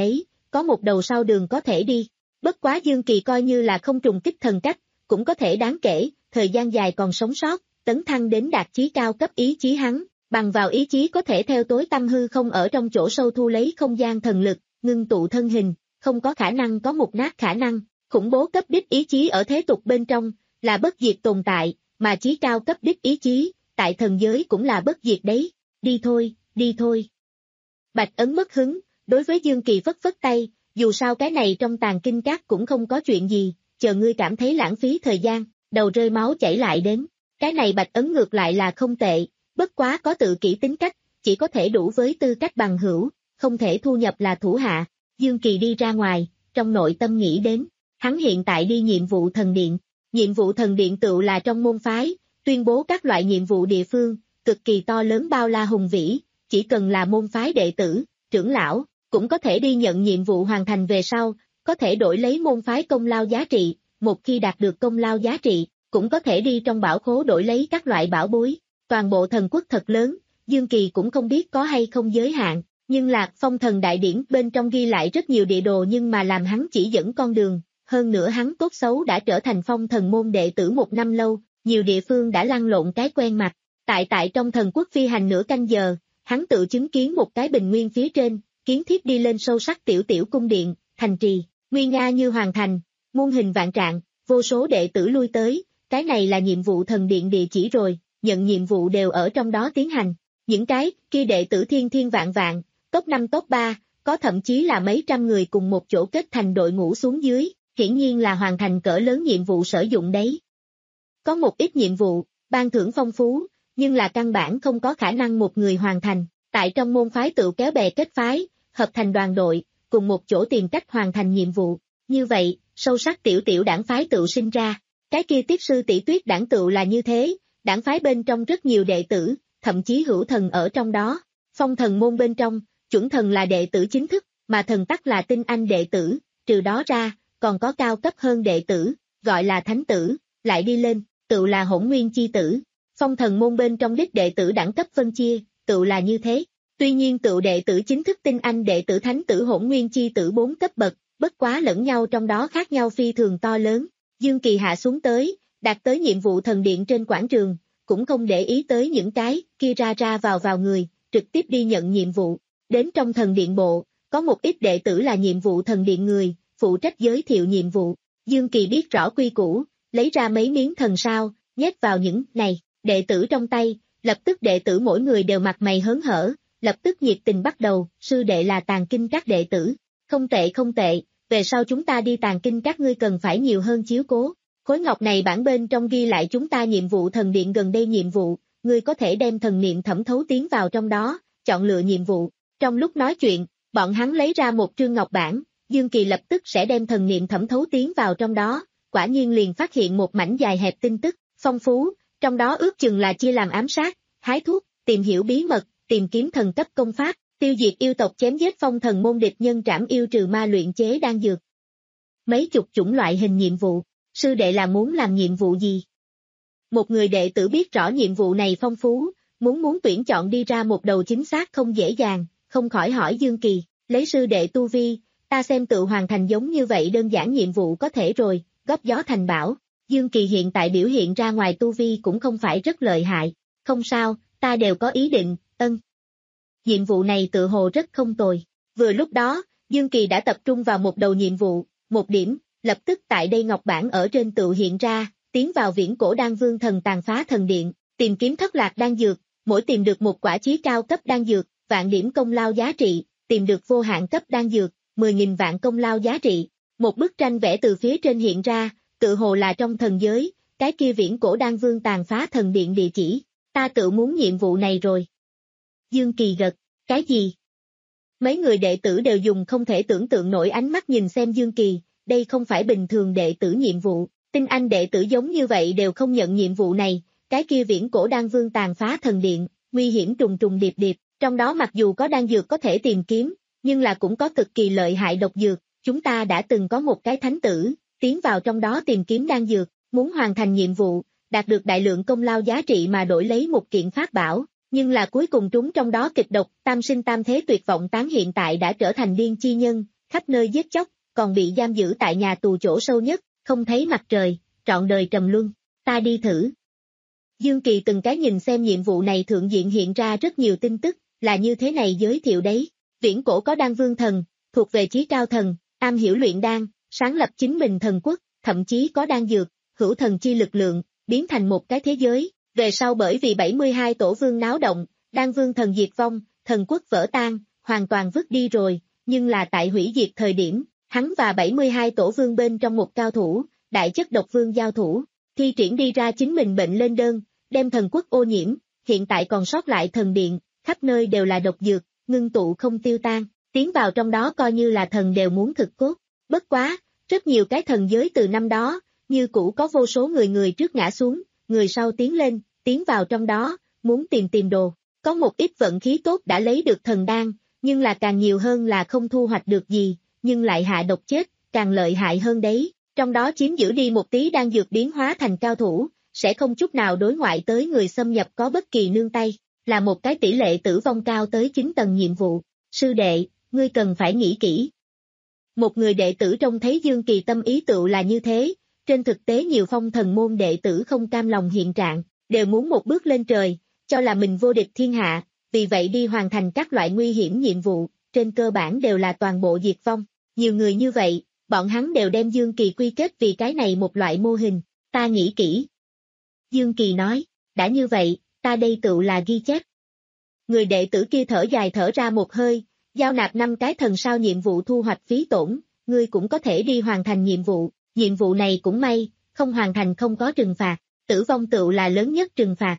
có một đầu sau đường có thể đi. Bất quá Dương Kỳ coi như là không trùng kích thần cách, cũng có thể đáng kể, thời gian dài còn sống sót, tấn thăng đến đạt chí cao cấp ý chí hắn, bằng vào ý chí có thể theo tối tâm hư không ở trong chỗ sâu thu lấy không gian thần lực, ngưng tụ thân hình, không có khả năng có một nát khả năng, khủng bố cấp đích ý chí ở thế tục bên trong, là bất diệt tồn tại, mà chí cao cấp đích ý chí, tại thần giới cũng là bất diệt đấy, đi thôi, đi thôi. Bạch Ấn mất hứng, đối với Dương Kỳ phất phất tay, dù sao cái này trong tàng kinh các cũng không có chuyện gì, chờ ngươi cảm thấy lãng phí thời gian, đầu rơi máu chảy lại đến. Cái này Bạch Ấn ngược lại là không tệ, bất quá có tự kỷ tính cách, chỉ có thể đủ với tư cách bằng hữu, không thể thu nhập là thủ hạ. Dương Kỳ đi ra ngoài, trong nội tâm nghĩ đến, hắn hiện tại đi nhiệm vụ thần điện. Nhiệm vụ thần điện tựu là trong môn phái, tuyên bố các loại nhiệm vụ địa phương, cực kỳ to lớn bao la hùng vĩ, chỉ cần là môn phái đệ tử, trưởng lão, cũng có thể đi nhận nhiệm vụ hoàn thành về sau, có thể đổi lấy môn phái công lao giá trị, một khi đạt được công lao giá trị, cũng có thể đi trong bảo khố đổi lấy các loại bảo bối. Toàn bộ thần quốc thật lớn, Dương Kỳ cũng không biết có hay không giới hạn, nhưng Lạc Phong thần đại điển bên trong ghi lại rất nhiều địa đồ nhưng mà làm hắn chỉ dẫn con đường, hơn nữa hắn tốt xấu đã trở thành phong thần môn đệ tử một năm lâu, nhiều địa phương đã lăn lộn cái quen mặt. Tại tại trong thần quốc phi hành nửa canh giờ, hắn tự chứng kiến một cái bình nguyên phía trên, kiến thiết đi lên sâu sắc tiểu tiểu cung điện, thành trì, nguy nga như hoàng thành, muôn hình vạn trạng, vô số đệ tử lui tới, cái này là nhiệm vụ thần điện địa chỉ rồi, nhận nhiệm vụ đều ở trong đó tiến hành. Những cái kia đệ tử thiên thiên vạn vạn, top năm top ba, có thậm chí là mấy trăm người cùng một chỗ kết thành đội ngũ xuống dưới, hiển nhiên là hoàn thành cỡ lớn nhiệm vụ sử dụng đấy. Có một ít nhiệm vụ, ban thưởng phong phú, nhưng là căn bản không có khả năng một người hoàn thành, tại trong môn phái tự kéo bè kết phái, hợp thành đoàn đội, cùng một chỗ tìm cách hoàn thành nhiệm vụ. Như vậy, sâu sắc tiểu tiểu đảng phái tự sinh ra, cái kia tiếp sư tỷ tuyết đảng tự là như thế, đảng phái bên trong rất nhiều đệ tử, thậm chí hữu thần ở trong đó. Phong thần môn bên trong, chuẩn thần là đệ tử chính thức, mà thần tắc là tinh anh đệ tử, trừ đó ra, còn có cao cấp hơn đệ tử, gọi là thánh tử, lại đi lên, tự là hỗn nguyên chi tử. Phong thần môn bên trong đích đệ tử đẳng cấp phân chia, tự là như thế. Tuy nhiên tự đệ tử chính thức tinh anh đệ tử thánh tử hỗn nguyên chi tử bốn cấp bậc, bất quá lẫn nhau trong đó khác nhau phi thường to lớn. Dương Kỳ hạ xuống tới, đạt tới nhiệm vụ thần điện trên quảng trường, cũng không để ý tới những cái kia ra ra vào vào người, trực tiếp đi nhận nhiệm vụ. Đến trong thần điện bộ, có một ít đệ tử là nhiệm vụ thần điện người, phụ trách giới thiệu nhiệm vụ. Dương Kỳ biết rõ quy củ, lấy ra mấy miếng thần sao, nhét vào những này, đệ tử trong tay, lập tức đệ tử mỗi người đều mặt mày hớn hở, lập tức nhiệt tình bắt đầu, sư đệ là tàng kinh các đệ tử, không tệ không tệ, về sau chúng ta đi tàng kinh các ngươi cần phải nhiều hơn chiếu cố. Khối ngọc này bản bên trong ghi lại chúng ta nhiệm vụ thần điện gần đây nhiệm vụ, ngươi có thể đem thần niệm thẩm thấu tiến vào trong đó, chọn lựa nhiệm vụ. Trong lúc nói chuyện, bọn hắn lấy ra một trương ngọc bản, Dương Kỳ lập tức sẽ đem thần niệm thẩm thấu tiến vào trong đó, quả nhiên liền phát hiện một mảnh dài hẹp tin tức, phong phú, trong đó ước chừng là chia làm ám sát, hái thuốc, tìm hiểu bí mật, tìm kiếm thần cấp công pháp, tiêu diệt yêu tộc chém giết phong thần môn địch nhân trảm yêu trừ ma luyện chế đan dược. Mấy chục chủng loại hình nhiệm vụ, sư đệ là muốn làm nhiệm vụ gì? Một người đệ tử biết rõ nhiệm vụ này phong phú, muốn muốn tuyển chọn đi ra một đầu chính xác không dễ dàng, không khỏi hỏi Dương Kỳ, lấy sư đệ tu vi, ta xem tự hoàn thành giống như vậy đơn giản nhiệm vụ có thể rồi, góp gió thành bão. Dương Kỳ hiện tại biểu hiện ra ngoài tu vi cũng không phải rất lợi hại, không sao, ta đều có ý định, ân. Nhiệm vụ này tự hồ rất không tồi. Vừa lúc đó, Dương Kỳ đã tập trung vào một đầu nhiệm vụ, một điểm, lập tức tại đây ngọc bản ở trên tự hiện ra, tiến vào viễn cổ đan vương thần tàn phá thần điện, tìm kiếm thất lạc đan dược, mỗi tìm được một quả chí cao cấp đan dược, vạn điểm công lao giá trị, tìm được vô hạn cấp đan dược, mười nghìn vạn công lao giá trị. Một bức tranh vẽ từ phía trên hiện ra, tự hồ là trong thần giới, cái kia viễn cổ đan vương tàn phá thần điện địa chỉ, ta tự muốn nhiệm vụ này rồi. Dương Kỳ gật, cái gì? Mấy người đệ tử đều dùng không thể tưởng tượng nổi ánh mắt nhìn xem Dương Kỳ, đây không phải bình thường đệ tử nhiệm vụ, tinh anh đệ tử giống như vậy đều không nhận nhiệm vụ này, cái kia viễn cổ đan vương tàn phá thần điện, nguy hiểm trùng trùng điệp điệp, trong đó mặc dù có đan dược có thể tìm kiếm, nhưng là cũng có cực kỳ lợi hại độc dược, chúng ta đã từng có một cái thánh tử, tiến vào trong đó tìm kiếm đan dược, muốn hoàn thành nhiệm vụ, đạt được đại lượng công lao giá trị mà đổi lấy một kiện pháp bảo, nhưng là cuối cùng trúng trong đó kịch độc, tam sinh tam thế tuyệt vọng tán hiện tại đã trở thành điên chi nhân, khắp nơi giết chóc, còn bị giam giữ tại nhà tù chỗ sâu nhất, không thấy mặt trời, trọn đời trầm luân. Ta đi thử. Dương Kỳ từng cái nhìn xem nhiệm vụ này thượng diện hiện ra rất nhiều tin tức, là như thế này giới thiệu đấy. Viễn cổ có đan vương thần, thuộc về chí cao thần, am hiểu luyện đan, sáng lập chính mình thần quốc, thậm chí có đan dược, hữu thần chi lực lượng, biến thành một cái thế giới. Về sau bởi vì bảy mươi hai tổ vương náo động, đan vương thần diệt vong, thần quốc vỡ tan, hoàn toàn vứt đi rồi, nhưng là tại hủy diệt thời điểm, hắn và bảy mươi hai tổ vương bên trong một cao thủ, đại chất độc vương giao thủ, thi triển đi ra chính mình bệnh lên đơn, đem thần quốc ô nhiễm, hiện tại còn sót lại thần điện, khắp nơi đều là độc dược, ngưng tụ không tiêu tan, tiến vào trong đó coi như là thần đều muốn thực cốt. Bất quá, rất nhiều cái thần giới từ năm đó, như cũ có vô số người người trước ngã xuống, người sau tiến lên, tiến vào trong đó, muốn tìm tìm đồ. Có một ít vận khí tốt đã lấy được thần đan, nhưng là càng nhiều hơn là không thu hoạch được gì, nhưng lại hạ độc chết, càng lợi hại hơn đấy. Trong đó chiếm giữ đi một tí đan dược biến hóa thành cao thủ, sẽ không chút nào đối ngoại tới người xâm nhập có bất kỳ nương tay, là một cái tỷ lệ tử vong cao tới chín tầng nhiệm vụ. Sư đệ, ngươi cần phải nghĩ kỹ. Một người đệ tử trông thấy Dương Kỳ tâm ý tựu là như thế, trên thực tế nhiều phong thần môn đệ tử không cam lòng hiện trạng, đều muốn một bước lên trời, cho là mình vô địch thiên hạ, vì vậy đi hoàn thành các loại nguy hiểm nhiệm vụ, trên cơ bản đều là toàn bộ diệt vong. Nhiều người như vậy, bọn hắn đều đem Dương Kỳ quy kết vì cái này một loại mô hình, ta nghĩ kỹ. Dương Kỳ nói, đã như vậy, ta đây tựu là ghi chép. Người đệ tử kia thở dài thở ra một hơi, giao nạp năm cái thần sao nhiệm vụ thu hoạch phí tổn, ngươi cũng có thể đi hoàn thành nhiệm vụ, nhiệm vụ này cũng may, không hoàn thành không có trừng phạt, tử vong tựu là lớn nhất trừng phạt.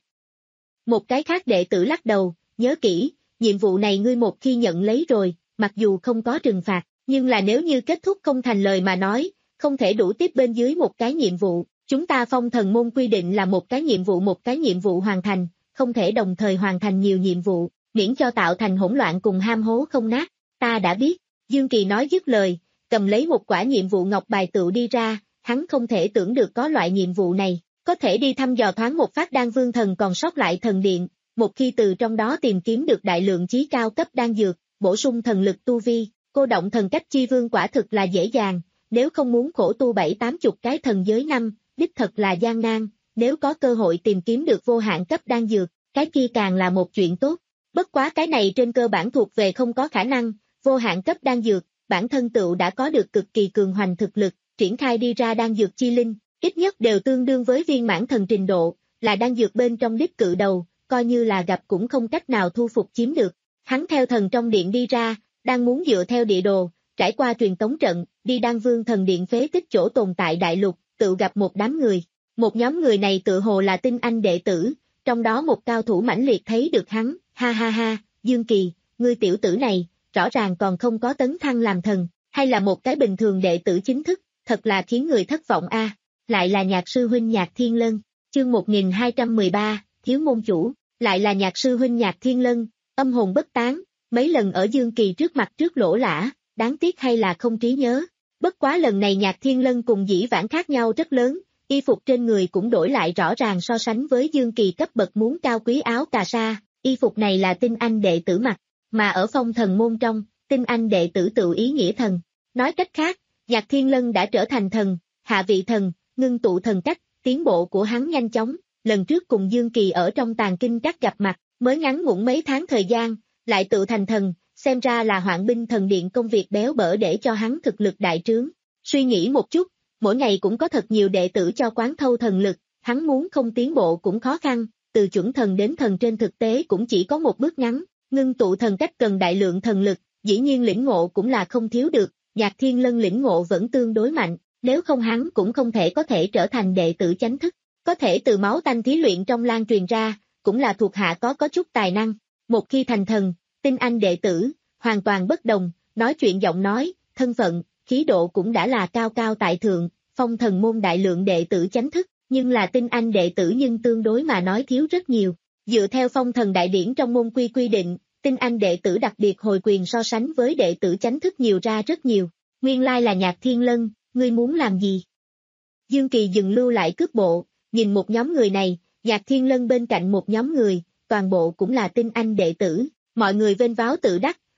Một cái khác đệ tử lắc đầu, nhớ kỹ, nhiệm vụ này ngươi một khi nhận lấy rồi, mặc dù không có trừng phạt, nhưng là nếu như kết thúc không thành lời mà nói, không thể đủ tiếp bên dưới một cái nhiệm vụ, chúng ta phong thần môn quy định là một cái nhiệm vụ một cái nhiệm vụ hoàn thành, không thể đồng thời hoàn thành nhiều nhiệm vụ, miễn cho tạo thành hỗn loạn cùng ham hố không nát. Ta đã biết, Dương Kỳ nói dứt lời, cầm lấy một quả nhiệm vụ ngọc bài tựu đi ra, hắn không thể tưởng được có loại nhiệm vụ này, có thể đi thăm dò thoáng một phát đan vương thần còn sót lại thần điện, một khi từ trong đó tìm kiếm được đại lượng chí cao cấp đan dược, bổ sung thần lực tu vi, cô động thần cách chi vương quả thực là dễ dàng, nếu không muốn khổ tu bảy tám chục cái thần giới năm, đích thật là gian nan, nếu có cơ hội tìm kiếm được vô hạn cấp đan dược, cái kia càng là một chuyện tốt. Bất quá cái này trên cơ bản thuộc về không có khả năng, vô hạn cấp đan dược, bản thân tựu đã có được cực kỳ cường hoành thực lực, triển khai đi ra đan dược chi linh, ít nhất đều tương đương với viên mãn thần trình độ, là đan dược bên trong đích cự đầu, coi như là gặp cũng không cách nào thu phục chiếm được. Hắn theo thần trong điện đi ra, đang muốn dựa theo địa đồ, trải qua truyền tống trận, đi đan vương thần điện phế tích chỗ tồn tại đại lục, tự gặp một đám người. Một nhóm người này tự hồ là tinh anh đệ tử, trong đó một cao thủ mãnh liệt thấy được hắn, ha ha ha, Dương Kỳ, ngươi tiểu tử này, rõ ràng còn không có tấn thăng làm thần, hay là một cái bình thường đệ tử chính thức, thật là khiến người thất vọng a. Lại là nhạc sư huynh Nhạc Thiên Lân, chương một nghìn hai trăm mười ba, thiếu môn chủ, lại là nhạc sư huynh Nhạc Thiên Lân, âm hồn bất tán, mấy lần ở Dương Kỳ trước mặt trước lỗ lã, đáng tiếc hay là không trí nhớ. Bất quá lần này Nhạc Thiên Lân cùng dĩ vãng khác nhau rất lớn, y phục trên người cũng đổi lại rõ ràng so sánh với Dương Kỳ cấp bậc muốn cao quý áo cà sa, y phục này là tinh anh đệ tử mặc, mà ở phong thần môn trong, tinh anh đệ tử tự ý nghĩa thần. Nói cách khác, Nhạc Thiên Lân đã trở thành thần, hạ vị thần, ngưng tụ thần cách, tiến bộ của hắn nhanh chóng, lần trước cùng Dương Kỳ ở trong tàng kinh các gặp mặt, mới ngắn ngủn mấy tháng thời gian, lại tự thành thần, xem ra là hoạn binh thần điện công việc béo bở để cho hắn thực lực đại trướng. Suy nghĩ một chút, mỗi ngày cũng có thật nhiều đệ tử cho quán thâu thần lực, hắn muốn không tiến bộ cũng khó khăn, từ chuẩn thần đến thần trên thực tế cũng chỉ có một bước ngắn, ngưng tụ thần cách cần đại lượng thần lực, dĩ nhiên lĩnh ngộ cũng là không thiếu được, Nhạc Thiên Lân lĩnh ngộ vẫn tương đối mạnh, nếu không hắn cũng không thể có thể trở thành đệ tử chánh thức, có thể từ máu tanh thí luyện trong lan truyền ra, cũng là thuộc hạ có có chút tài năng, một khi thành thần, tinh anh đệ tử, hoàn toàn bất đồng, nói chuyện giọng nói, thân phận, khí độ cũng đã là cao cao tại thượng, phong thần môn đại lượng đệ tử chánh thức, nhưng là tinh anh đệ tử nhưng tương đối mà nói thiếu rất nhiều. Dựa theo phong thần đại điển trong môn quy quy định, tinh anh đệ tử đặc biệt hồi quyền so sánh với đệ tử chánh thức nhiều ra rất nhiều. Nguyên lai là Nhạc Thiên Lân, ngươi muốn làm gì? Dương Kỳ dừng lưu lại cước bộ, nhìn một nhóm người này, Nhạc Thiên Lân bên cạnh một nhóm người, toàn bộ cũng là tinh anh đệ tử, mọi người vênh váo tự đắc,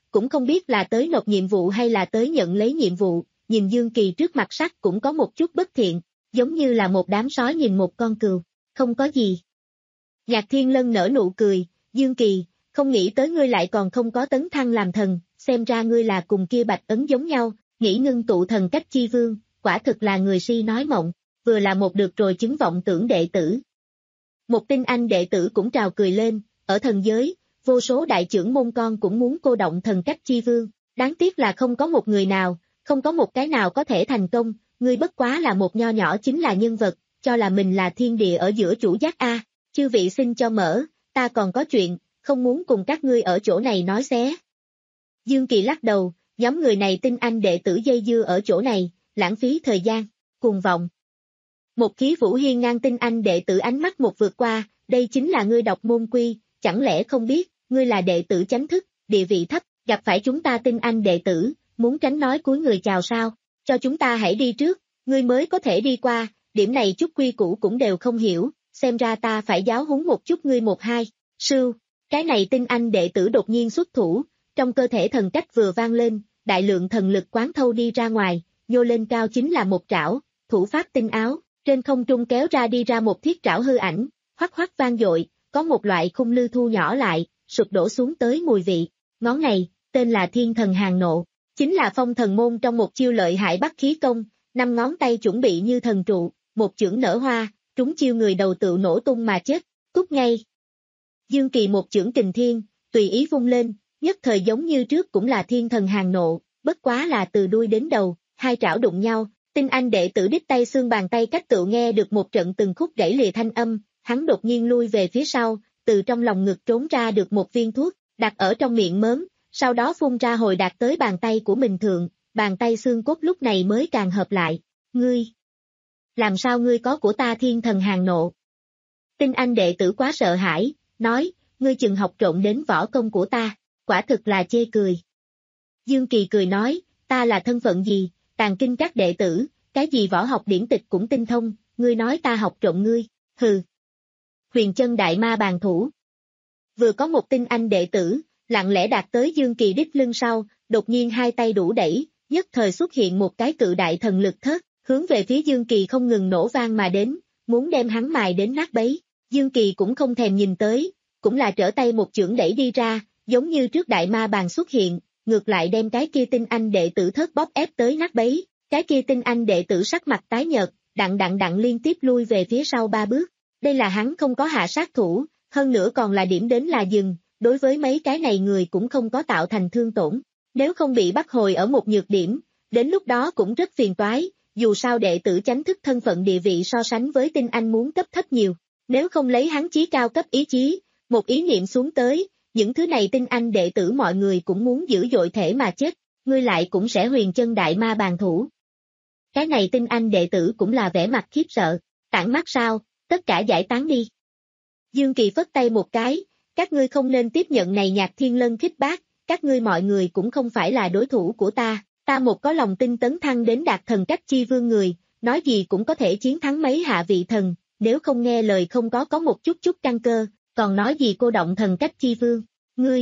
cũng không biết là tới nộp nhiệm vụ hay là tới nhận lấy nhiệm vụ, nhìn Dương Kỳ trước mặt sắc cũng có một chút bất thiện, giống như là một đám sói nhìn một con cừu, không có gì. Nhạc Thiên Lân nở nụ cười, Dương Kỳ, không nghĩ tới ngươi lại còn không có tấn thăng làm thần, xem ra ngươi là cùng kia Bạch Ấn giống nhau, nghĩ ngưng tụ thần cách chi vương, quả thực là người si nói mộng, vừa là một được rồi chứng vọng tưởng đệ tử. Một tinh anh đệ tử cũng trào cười lên, ở thần giới, vô số đại trưởng môn con cũng muốn cô động thần cách chi vương, đáng tiếc là không có một người nào, không có một cái nào có thể thành công, ngươi bất quá là một nho nhỏ chính là nhân vật, cho là mình là thiên địa ở giữa chủ giác A, chư vị xin cho mở, ta còn có chuyện, không muốn cùng các ngươi ở chỗ này nói xé. Dương Kỳ lắc đầu, nhóm người này tinh anh đệ tử dây dưa ở chỗ này, lãng phí thời gian, cuồng vọng. Một khí vũ hiên ngang tinh anh đệ tử ánh mắt một vượt qua, đây chính là ngươi độc môn quy, chẳng lẽ không biết, ngươi là đệ tử chánh thức, địa vị thấp, gặp phải chúng ta tinh anh đệ tử, muốn tránh nói cúi người chào sao, cho chúng ta hãy đi trước, ngươi mới có thể đi qua, điểm này chút quy củ cũng đều không hiểu, xem ra ta phải giáo huấn một chút ngươi một hai, sưu, cái này tinh anh đệ tử đột nhiên xuất thủ, trong cơ thể thần cách vừa vang lên, đại lượng thần lực quán thâu đi ra ngoài, nhô lên cao chính là một trảo, thủ pháp tinh áo, trên không trung kéo ra đi ra một thiết trảo hư ảnh, hoắc hoắc vang dội, có một loại khung lư thu nhỏ lại, sụp đổ xuống tới mùi vị, ngón này, tên là thiên thần hàng nộ, chính là phong thần môn trong một chiêu lợi hại bắt khí công, năm ngón tay chuẩn bị như thần trụ, một chưởng nở hoa, trúng chiêu người đầu tự nổ tung mà chết, cút ngay. Dương Kỳ một chưởng kình thiên, tùy ý vung lên, nhất thời giống như trước cũng là thiên thần hàng nộ, bất quá là từ đuôi đến đầu, hai trảo đụng nhau, tinh anh đệ tử đích tay xương bàn tay cách tự nghe được một trận từng khúc gãy lìa thanh âm, hắn đột nhiên lui về phía sau, từ trong lòng ngực trốn ra được một viên thuốc, đặt ở trong miệng mớm, sau đó phun ra hồi đạt tới bàn tay của mình thượng, bàn tay xương cốt lúc này mới càng hợp lại, ngươi, làm sao ngươi có của ta thiên thần hàng nộ? Tinh anh đệ tử quá sợ hãi, nói, ngươi chừng học trộn đến võ công của ta, quả thực là chê cười. Dương Kỳ cười nói, ta là thân phận gì, tàng kinh các đệ tử, cái gì võ học điển tịch cũng tinh thông, ngươi nói ta học trộn ngươi, hừ. Huyền chân đại ma bàn thủ. Vừa có một tinh anh đệ tử, lặng lẽ đạt tới Dương Kỳ đích lưng sau, đột nhiên hai tay đủ đẩy, nhất thời xuất hiện một cái cự đại thần lực thớt, hướng về phía Dương Kỳ không ngừng nổ vang mà đến, muốn đem hắn mài đến nát bấy. Dương Kỳ cũng không thèm nhìn tới, cũng là trở tay một chưởng đẩy đi ra, giống như trước đại ma bàn xuất hiện, ngược lại đem cái kia tinh anh đệ tử thớt bóp ép tới nát bấy, cái kia tinh anh đệ tử sắc mặt tái nhợt, đặng đặng đặng liên tiếp lui về phía sau ba bước. Đây là hắn không có hạ sát thủ, hơn nữa còn là điểm đến là dừng, đối với mấy cái này người cũng không có tạo thành thương tổn, nếu không bị bắt hồi ở một nhược điểm, đến lúc đó cũng rất phiền toái, dù sao đệ tử chánh thức thân phận địa vị so sánh với tinh anh muốn cấp thấp nhiều, nếu không lấy hắn chí cao cấp ý chí, một ý niệm xuống tới, những thứ này tinh anh đệ tử mọi người cũng muốn dữ dội thể mà chết, ngươi lại cũng sẽ huyền chân đại ma bàn thủ. Cái này tinh anh đệ tử cũng là vẻ mặt khiếp sợ, tản mắt sao, tất cả giải tán đi. Dương Kỳ phất tay một cái, các ngươi không nên tiếp nhận này Nhạc Thiên Lân khích bác, các ngươi mọi người cũng không phải là đối thủ của ta, ta một có lòng tin tấn thăng đến đạt thần cách chi vương người, nói gì cũng có thể chiến thắng mấy hạ vị thần, nếu không nghe lời không có có một chút chút căn cơ, còn nói gì cô động thần cách chi vương, ngươi.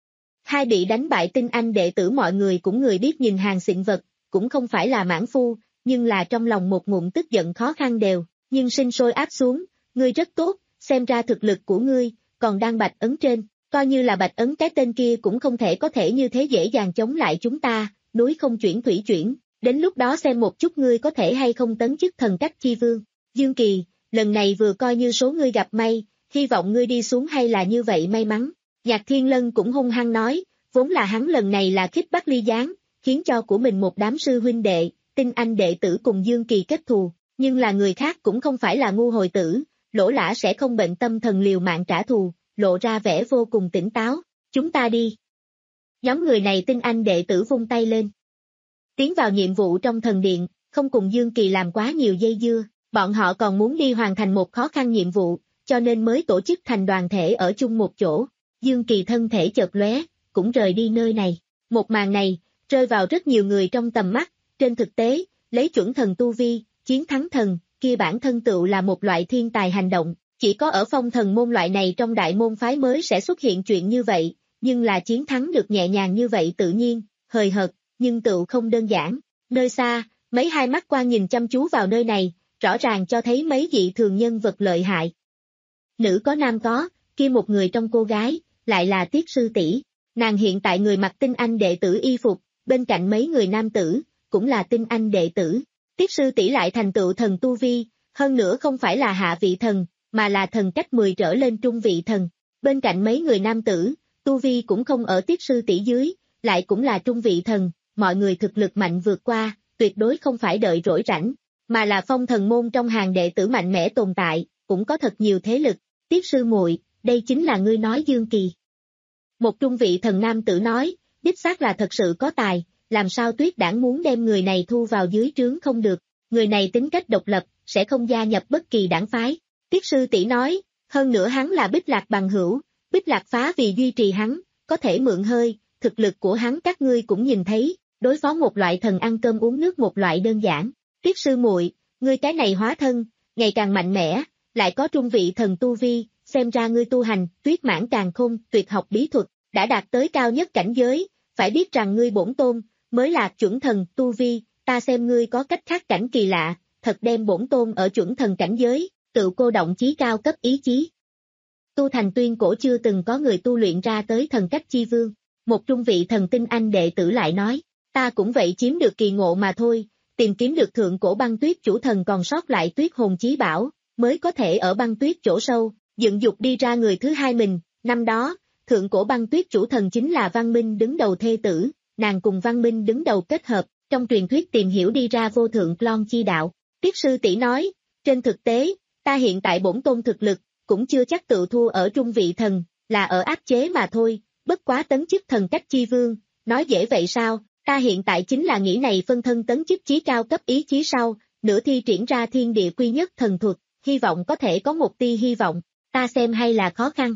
Hai bị đánh bại tinh anh đệ tử mọi người cũng người biết nhìn hàng xịn vật, cũng không phải là mãn phu, nhưng là trong lòng một ngụm tức giận khó khăn đều, nhưng sinh sôi áp xuống, ngươi rất tốt, xem ra thực lực của ngươi, còn đang Bạch Ấn trên, coi như là Bạch Ấn cái tên kia cũng không thể có thể như thế dễ dàng chống lại chúng ta, núi không chuyển thủy chuyển, đến lúc đó xem một chút ngươi có thể hay không tấn chức thần cách chi vương. Dương Kỳ, lần này vừa coi như số ngươi gặp may, hy vọng ngươi đi xuống hay là như vậy may mắn. Nhạc Thiên Lân cũng hung hăng nói, vốn là hắn lần này là khích bắt ly gián, khiến cho của mình một đám sư huynh đệ, tinh anh đệ tử cùng Dương Kỳ kết thù, nhưng là người khác cũng không phải là ngu hồi tử, lỗ lã sẽ không bệnh tâm thần liều mạng trả thù, lộ ra vẻ vô cùng tỉnh táo, chúng ta đi. Nhóm người này tinh anh đệ tử vung tay lên. Tiến vào nhiệm vụ trong thần điện, không cùng Dương Kỳ làm quá nhiều dây dưa, bọn họ còn muốn đi hoàn thành một khó khăn nhiệm vụ, cho nên mới tổ chức thành đoàn thể ở chung một chỗ. Dương Kỳ thân thể chợt lóe, cũng rời đi nơi này. Một màn này, rơi vào rất nhiều người trong tầm mắt, trên thực tế, lấy chuẩn thần tu vi, chiến thắng thần, kia bản thân tựu là một loại thiên tài hành động, chỉ có ở phong thần môn loại này trong đại môn phái mới sẽ xuất hiện chuyện như vậy, nhưng là chiến thắng được nhẹ nhàng như vậy tự nhiên, hời hợt, nhưng tựu không đơn giản. Nơi xa, mấy hai mắt quan nhìn chăm chú vào nơi này, rõ ràng cho thấy mấy dị thường nhân vật lợi hại. Nữ có nam có, kia một người trong cô gái, lại là Tiết sư tỷ. Nàng hiện tại người mặc tinh anh đệ tử y phục, bên cạnh mấy người nam tử, cũng là tinh anh đệ tử. Tiết sư tỷ lại thành tựu thần tu vi, hơn nữa không phải là hạ vị thần, mà là thần cách mười trở lên trung vị thần. Bên cạnh mấy người nam tử, tu vi cũng không ở Tiết sư tỷ dưới, lại cũng là trung vị thần, mọi người thực lực mạnh vượt qua, tuyệt đối không phải đợi rỗi rảnh, mà là phong thần môn trong hàng đệ tử mạnh mẽ tồn tại, cũng có thật nhiều thế lực. Tiết sư muội, đây chính là ngươi nói Dương Kỳ. Một trung vị thần nam tử nói, đích xác là thật sự có tài, làm sao Tuyết Đãng muốn đem người này thu vào dưới trướng không được, người này tính cách độc lập, sẽ không gia nhập bất kỳ đảng phái. Tiết sư tỷ nói, hơn nữa hắn là Bích Lạc bằng hữu, Bích Lạc phá vì duy trì hắn, có thể mượn hơi, thực lực của hắn các ngươi cũng nhìn thấy, đối phó một loại thần ăn cơm uống nước một loại đơn giản. Tiết sư muội, ngươi cái này hóa thân, ngày càng mạnh mẽ, lại có trung vị thần tu vi, xem ra ngươi tu hành, tuyết mãn càn khôn, tuyệt học bí thuật, đã đạt tới cao nhất cảnh giới, phải biết rằng ngươi bổn tôn, mới là chuẩn thần tu vi, ta xem ngươi có cách khác cảnh kỳ lạ, thật đem bổn tôn ở chuẩn thần cảnh giới, tự cô động chí cao cấp ý chí. Tu thành tuyên cổ chưa từng có người tu luyện ra tới thần cách chi vương, một trung vị thần tinh anh đệ tử lại nói, ta cũng vậy chiếm được kỳ ngộ mà thôi, tìm kiếm được thượng cổ băng tuyết chủ thần còn sót lại tuyết hồn chí bảo, mới có thể ở băng tuyết chỗ sâu, dựng dục đi ra người thứ hai mình, năm đó, thượng cổ băng tuyết chủ thần chính là Văn Minh đứng đầu thê tử, nàng cùng Văn Minh đứng đầu kết hợp, trong truyền thuyết tìm hiểu đi ra vô thượng Klon chi đạo. Tiết sư tỷ nói, trên thực tế, ta hiện tại bổn tôn thực lực, cũng chưa chắc tự thua ở trung vị thần, là ở áp chế mà thôi, bất quá tấn chức thần cách chi vương, nói dễ vậy sao, ta hiện tại chính là nghĩ này phân thân tấn chức chí cao cấp ý chí sau, nửa thi triển ra thiên địa quy nhất thần thuật, hy vọng có thể có một tia hy vọng, ta xem hay là khó khăn.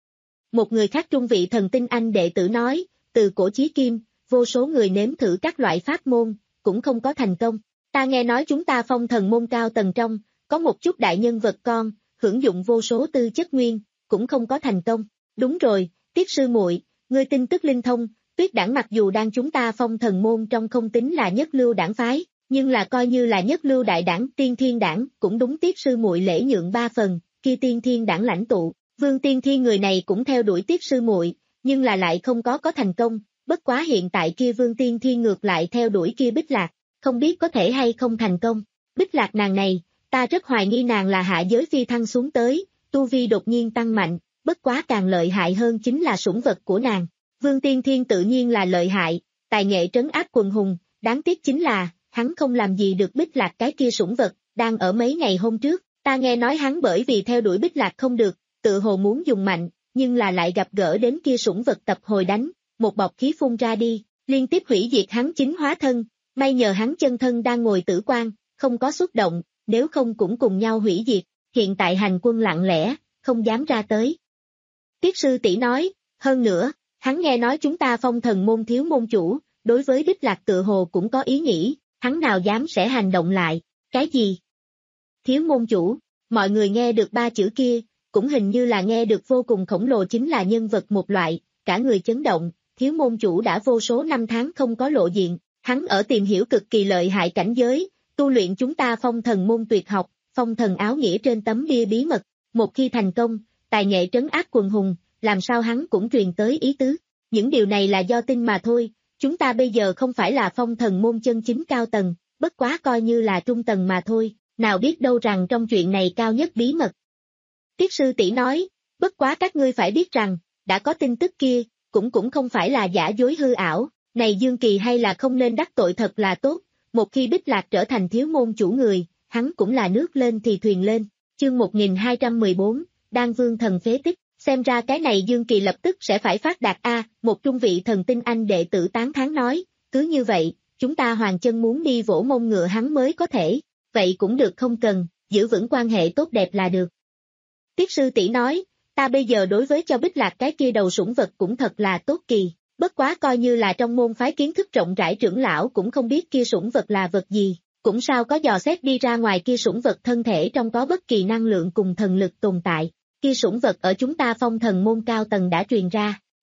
Một người khác trung vị thần tinh anh đệ tử nói, từ cổ chí kim, vô số người nếm thử các loại pháp môn, cũng không có thành công. Ta nghe nói chúng ta phong thần môn cao tầng trong, có một chút đại nhân vật con, hưởng dụng vô số tư chất nguyên, cũng không có thành công. Đúng rồi, Tiết sư muội, ngươi tin tức linh thông, Tuyết Đãng mặc dù đang chúng ta phong thần môn trong không tính là nhất lưu đảng phái, nhưng là coi như là nhất lưu đại đảng Tiên Thiên Đảng, cũng đúng Tiết sư muội lễ nhượng ba phần, kia Tiên Thiên Đảng lãnh tụ, Vương Tiên Thiên người này cũng theo đuổi Tiết sư muội, nhưng là lại không có có thành công, bất quá hiện tại kia Vương Tiên Thiên ngược lại theo đuổi kia Bích Lạc, không biết có thể hay không thành công. Bích Lạc nàng này, ta rất hoài nghi nàng là hạ giới phi thăng xuống tới, tu vi đột nhiên tăng mạnh, bất quá càng lợi hại hơn chính là sủng vật của nàng. Vương Tiên Thiên tự nhiên là lợi hại, tài nghệ trấn áp quần hùng, đáng tiếc chính là, hắn không làm gì được Bích Lạc cái kia sủng vật, đang ở mấy ngày hôm trước, ta nghe nói hắn bởi vì theo đuổi Bích Lạc không được, tự hồ muốn dùng mạnh, nhưng là lại gặp gỡ đến kia sủng vật tập hồi đánh, một bọc khí phun ra đi, liên tiếp hủy diệt hắn chính hóa thân, may nhờ hắn chân thân đang ngồi tử quan, không có xúc động, nếu không cũng cùng nhau hủy diệt, hiện tại hành quân lặng lẽ, không dám ra tới. Tiết sư tỷ nói, hơn nữa, hắn nghe nói chúng ta phong thần môn thiếu môn chủ, đối với Bích Lạc tự hồ cũng có ý nghĩ, hắn nào dám sẽ hành động lại, cái gì? Thiếu môn chủ, mọi người nghe được ba chữ kia, cũng hình như là nghe được vô cùng khổng lồ chính là nhân vật một loại, cả người chấn động, thiếu môn chủ đã vô số năm tháng không có lộ diện, hắn ở tìm hiểu cực kỳ lợi hại cảnh giới, tu luyện chúng ta phong thần môn tuyệt học, phong thần áo nghĩa trên tấm bia bí mật, một khi thành công, tài nghệ trấn áp quần hùng, làm sao hắn cũng truyền tới ý tứ, những điều này là do tin mà thôi, chúng ta bây giờ không phải là phong thần môn chân chính cao tầng, bất quá coi như là trung tầng mà thôi, nào biết đâu rằng trong chuyện này cao nhất bí mật. Tiết sư tỷ nói, bất quá các ngươi phải biết rằng, đã có tin tức kia, cũng cũng không phải là giả dối hư ảo, này Dương Kỳ hay là không nên đắc tội thật là tốt, một khi Bích Lạc trở thành thiếu môn chủ người, hắn cũng là nước lên thì thuyền lên, chương một nghìn hai trăm mười bốn, Đan Vương thần phế tích, xem ra cái này Dương Kỳ lập tức sẽ phải phát đạt a, một trung vị thần tinh anh đệ tử tán thán nói, cứ như vậy, chúng ta Hoàng Chân muốn đi vỗ mông ngựa hắn mới có thể, vậy cũng được không cần, giữ vững quan hệ tốt đẹp là được. Tiết sư tỷ nói, ta bây giờ đối với cho Bích Lạc cái kia đầu sủng vật cũng thật là tốt kỳ, bất quá coi như là trong môn phái kiến thức rộng rãi trưởng lão cũng không biết kia sủng vật là vật gì, cũng sao có dò xét đi ra ngoài kia sủng vật thân thể trong có bất kỳ năng lượng cùng thần lực tồn tại, kia sủng vật ở chúng ta phong thần môn cao tầng đã truyền ra,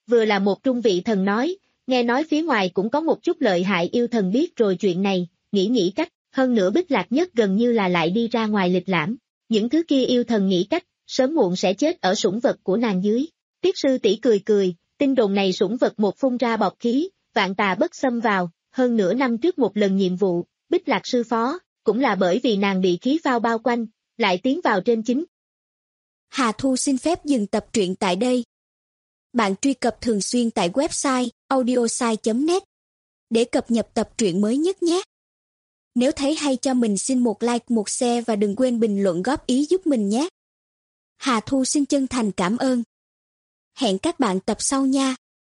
vừa là một trung vị thần nói, nghe nói phía ngoài cũng có một chút lợi hại yêu thần biết rồi chuyện này, nghĩ nghĩ cách, hơn nữa Bích Lạc Nhất gần như là lại đi ra ngoài lịch lãm, những thứ kia yêu thần nghĩ cách, sớm muộn sẽ chết ở sủng vật của nàng dưới. Tiết sư tỷ cười cười, tin đồn này sủng vật một phun ra bọt khí, vạn tà bất xâm vào, hơn nửa năm trước một lần nhiệm vụ, Bích Lạc sư phó, cũng là bởi vì nàng bị khí phao bao quanh, lại tiến vào trên chính. Hà Thu xin phép dừng tập truyện tại đây. Bạn truy cập thường xuyên tại website audiosai chấm net để cập nhật tập truyện mới nhất nhé. Nếu thấy hay cho mình xin một like, một share và đừng quên bình luận góp ý giúp mình nhé. Hà Thu xin chân thành cảm ơn. Hẹn các bạn tập sau nha.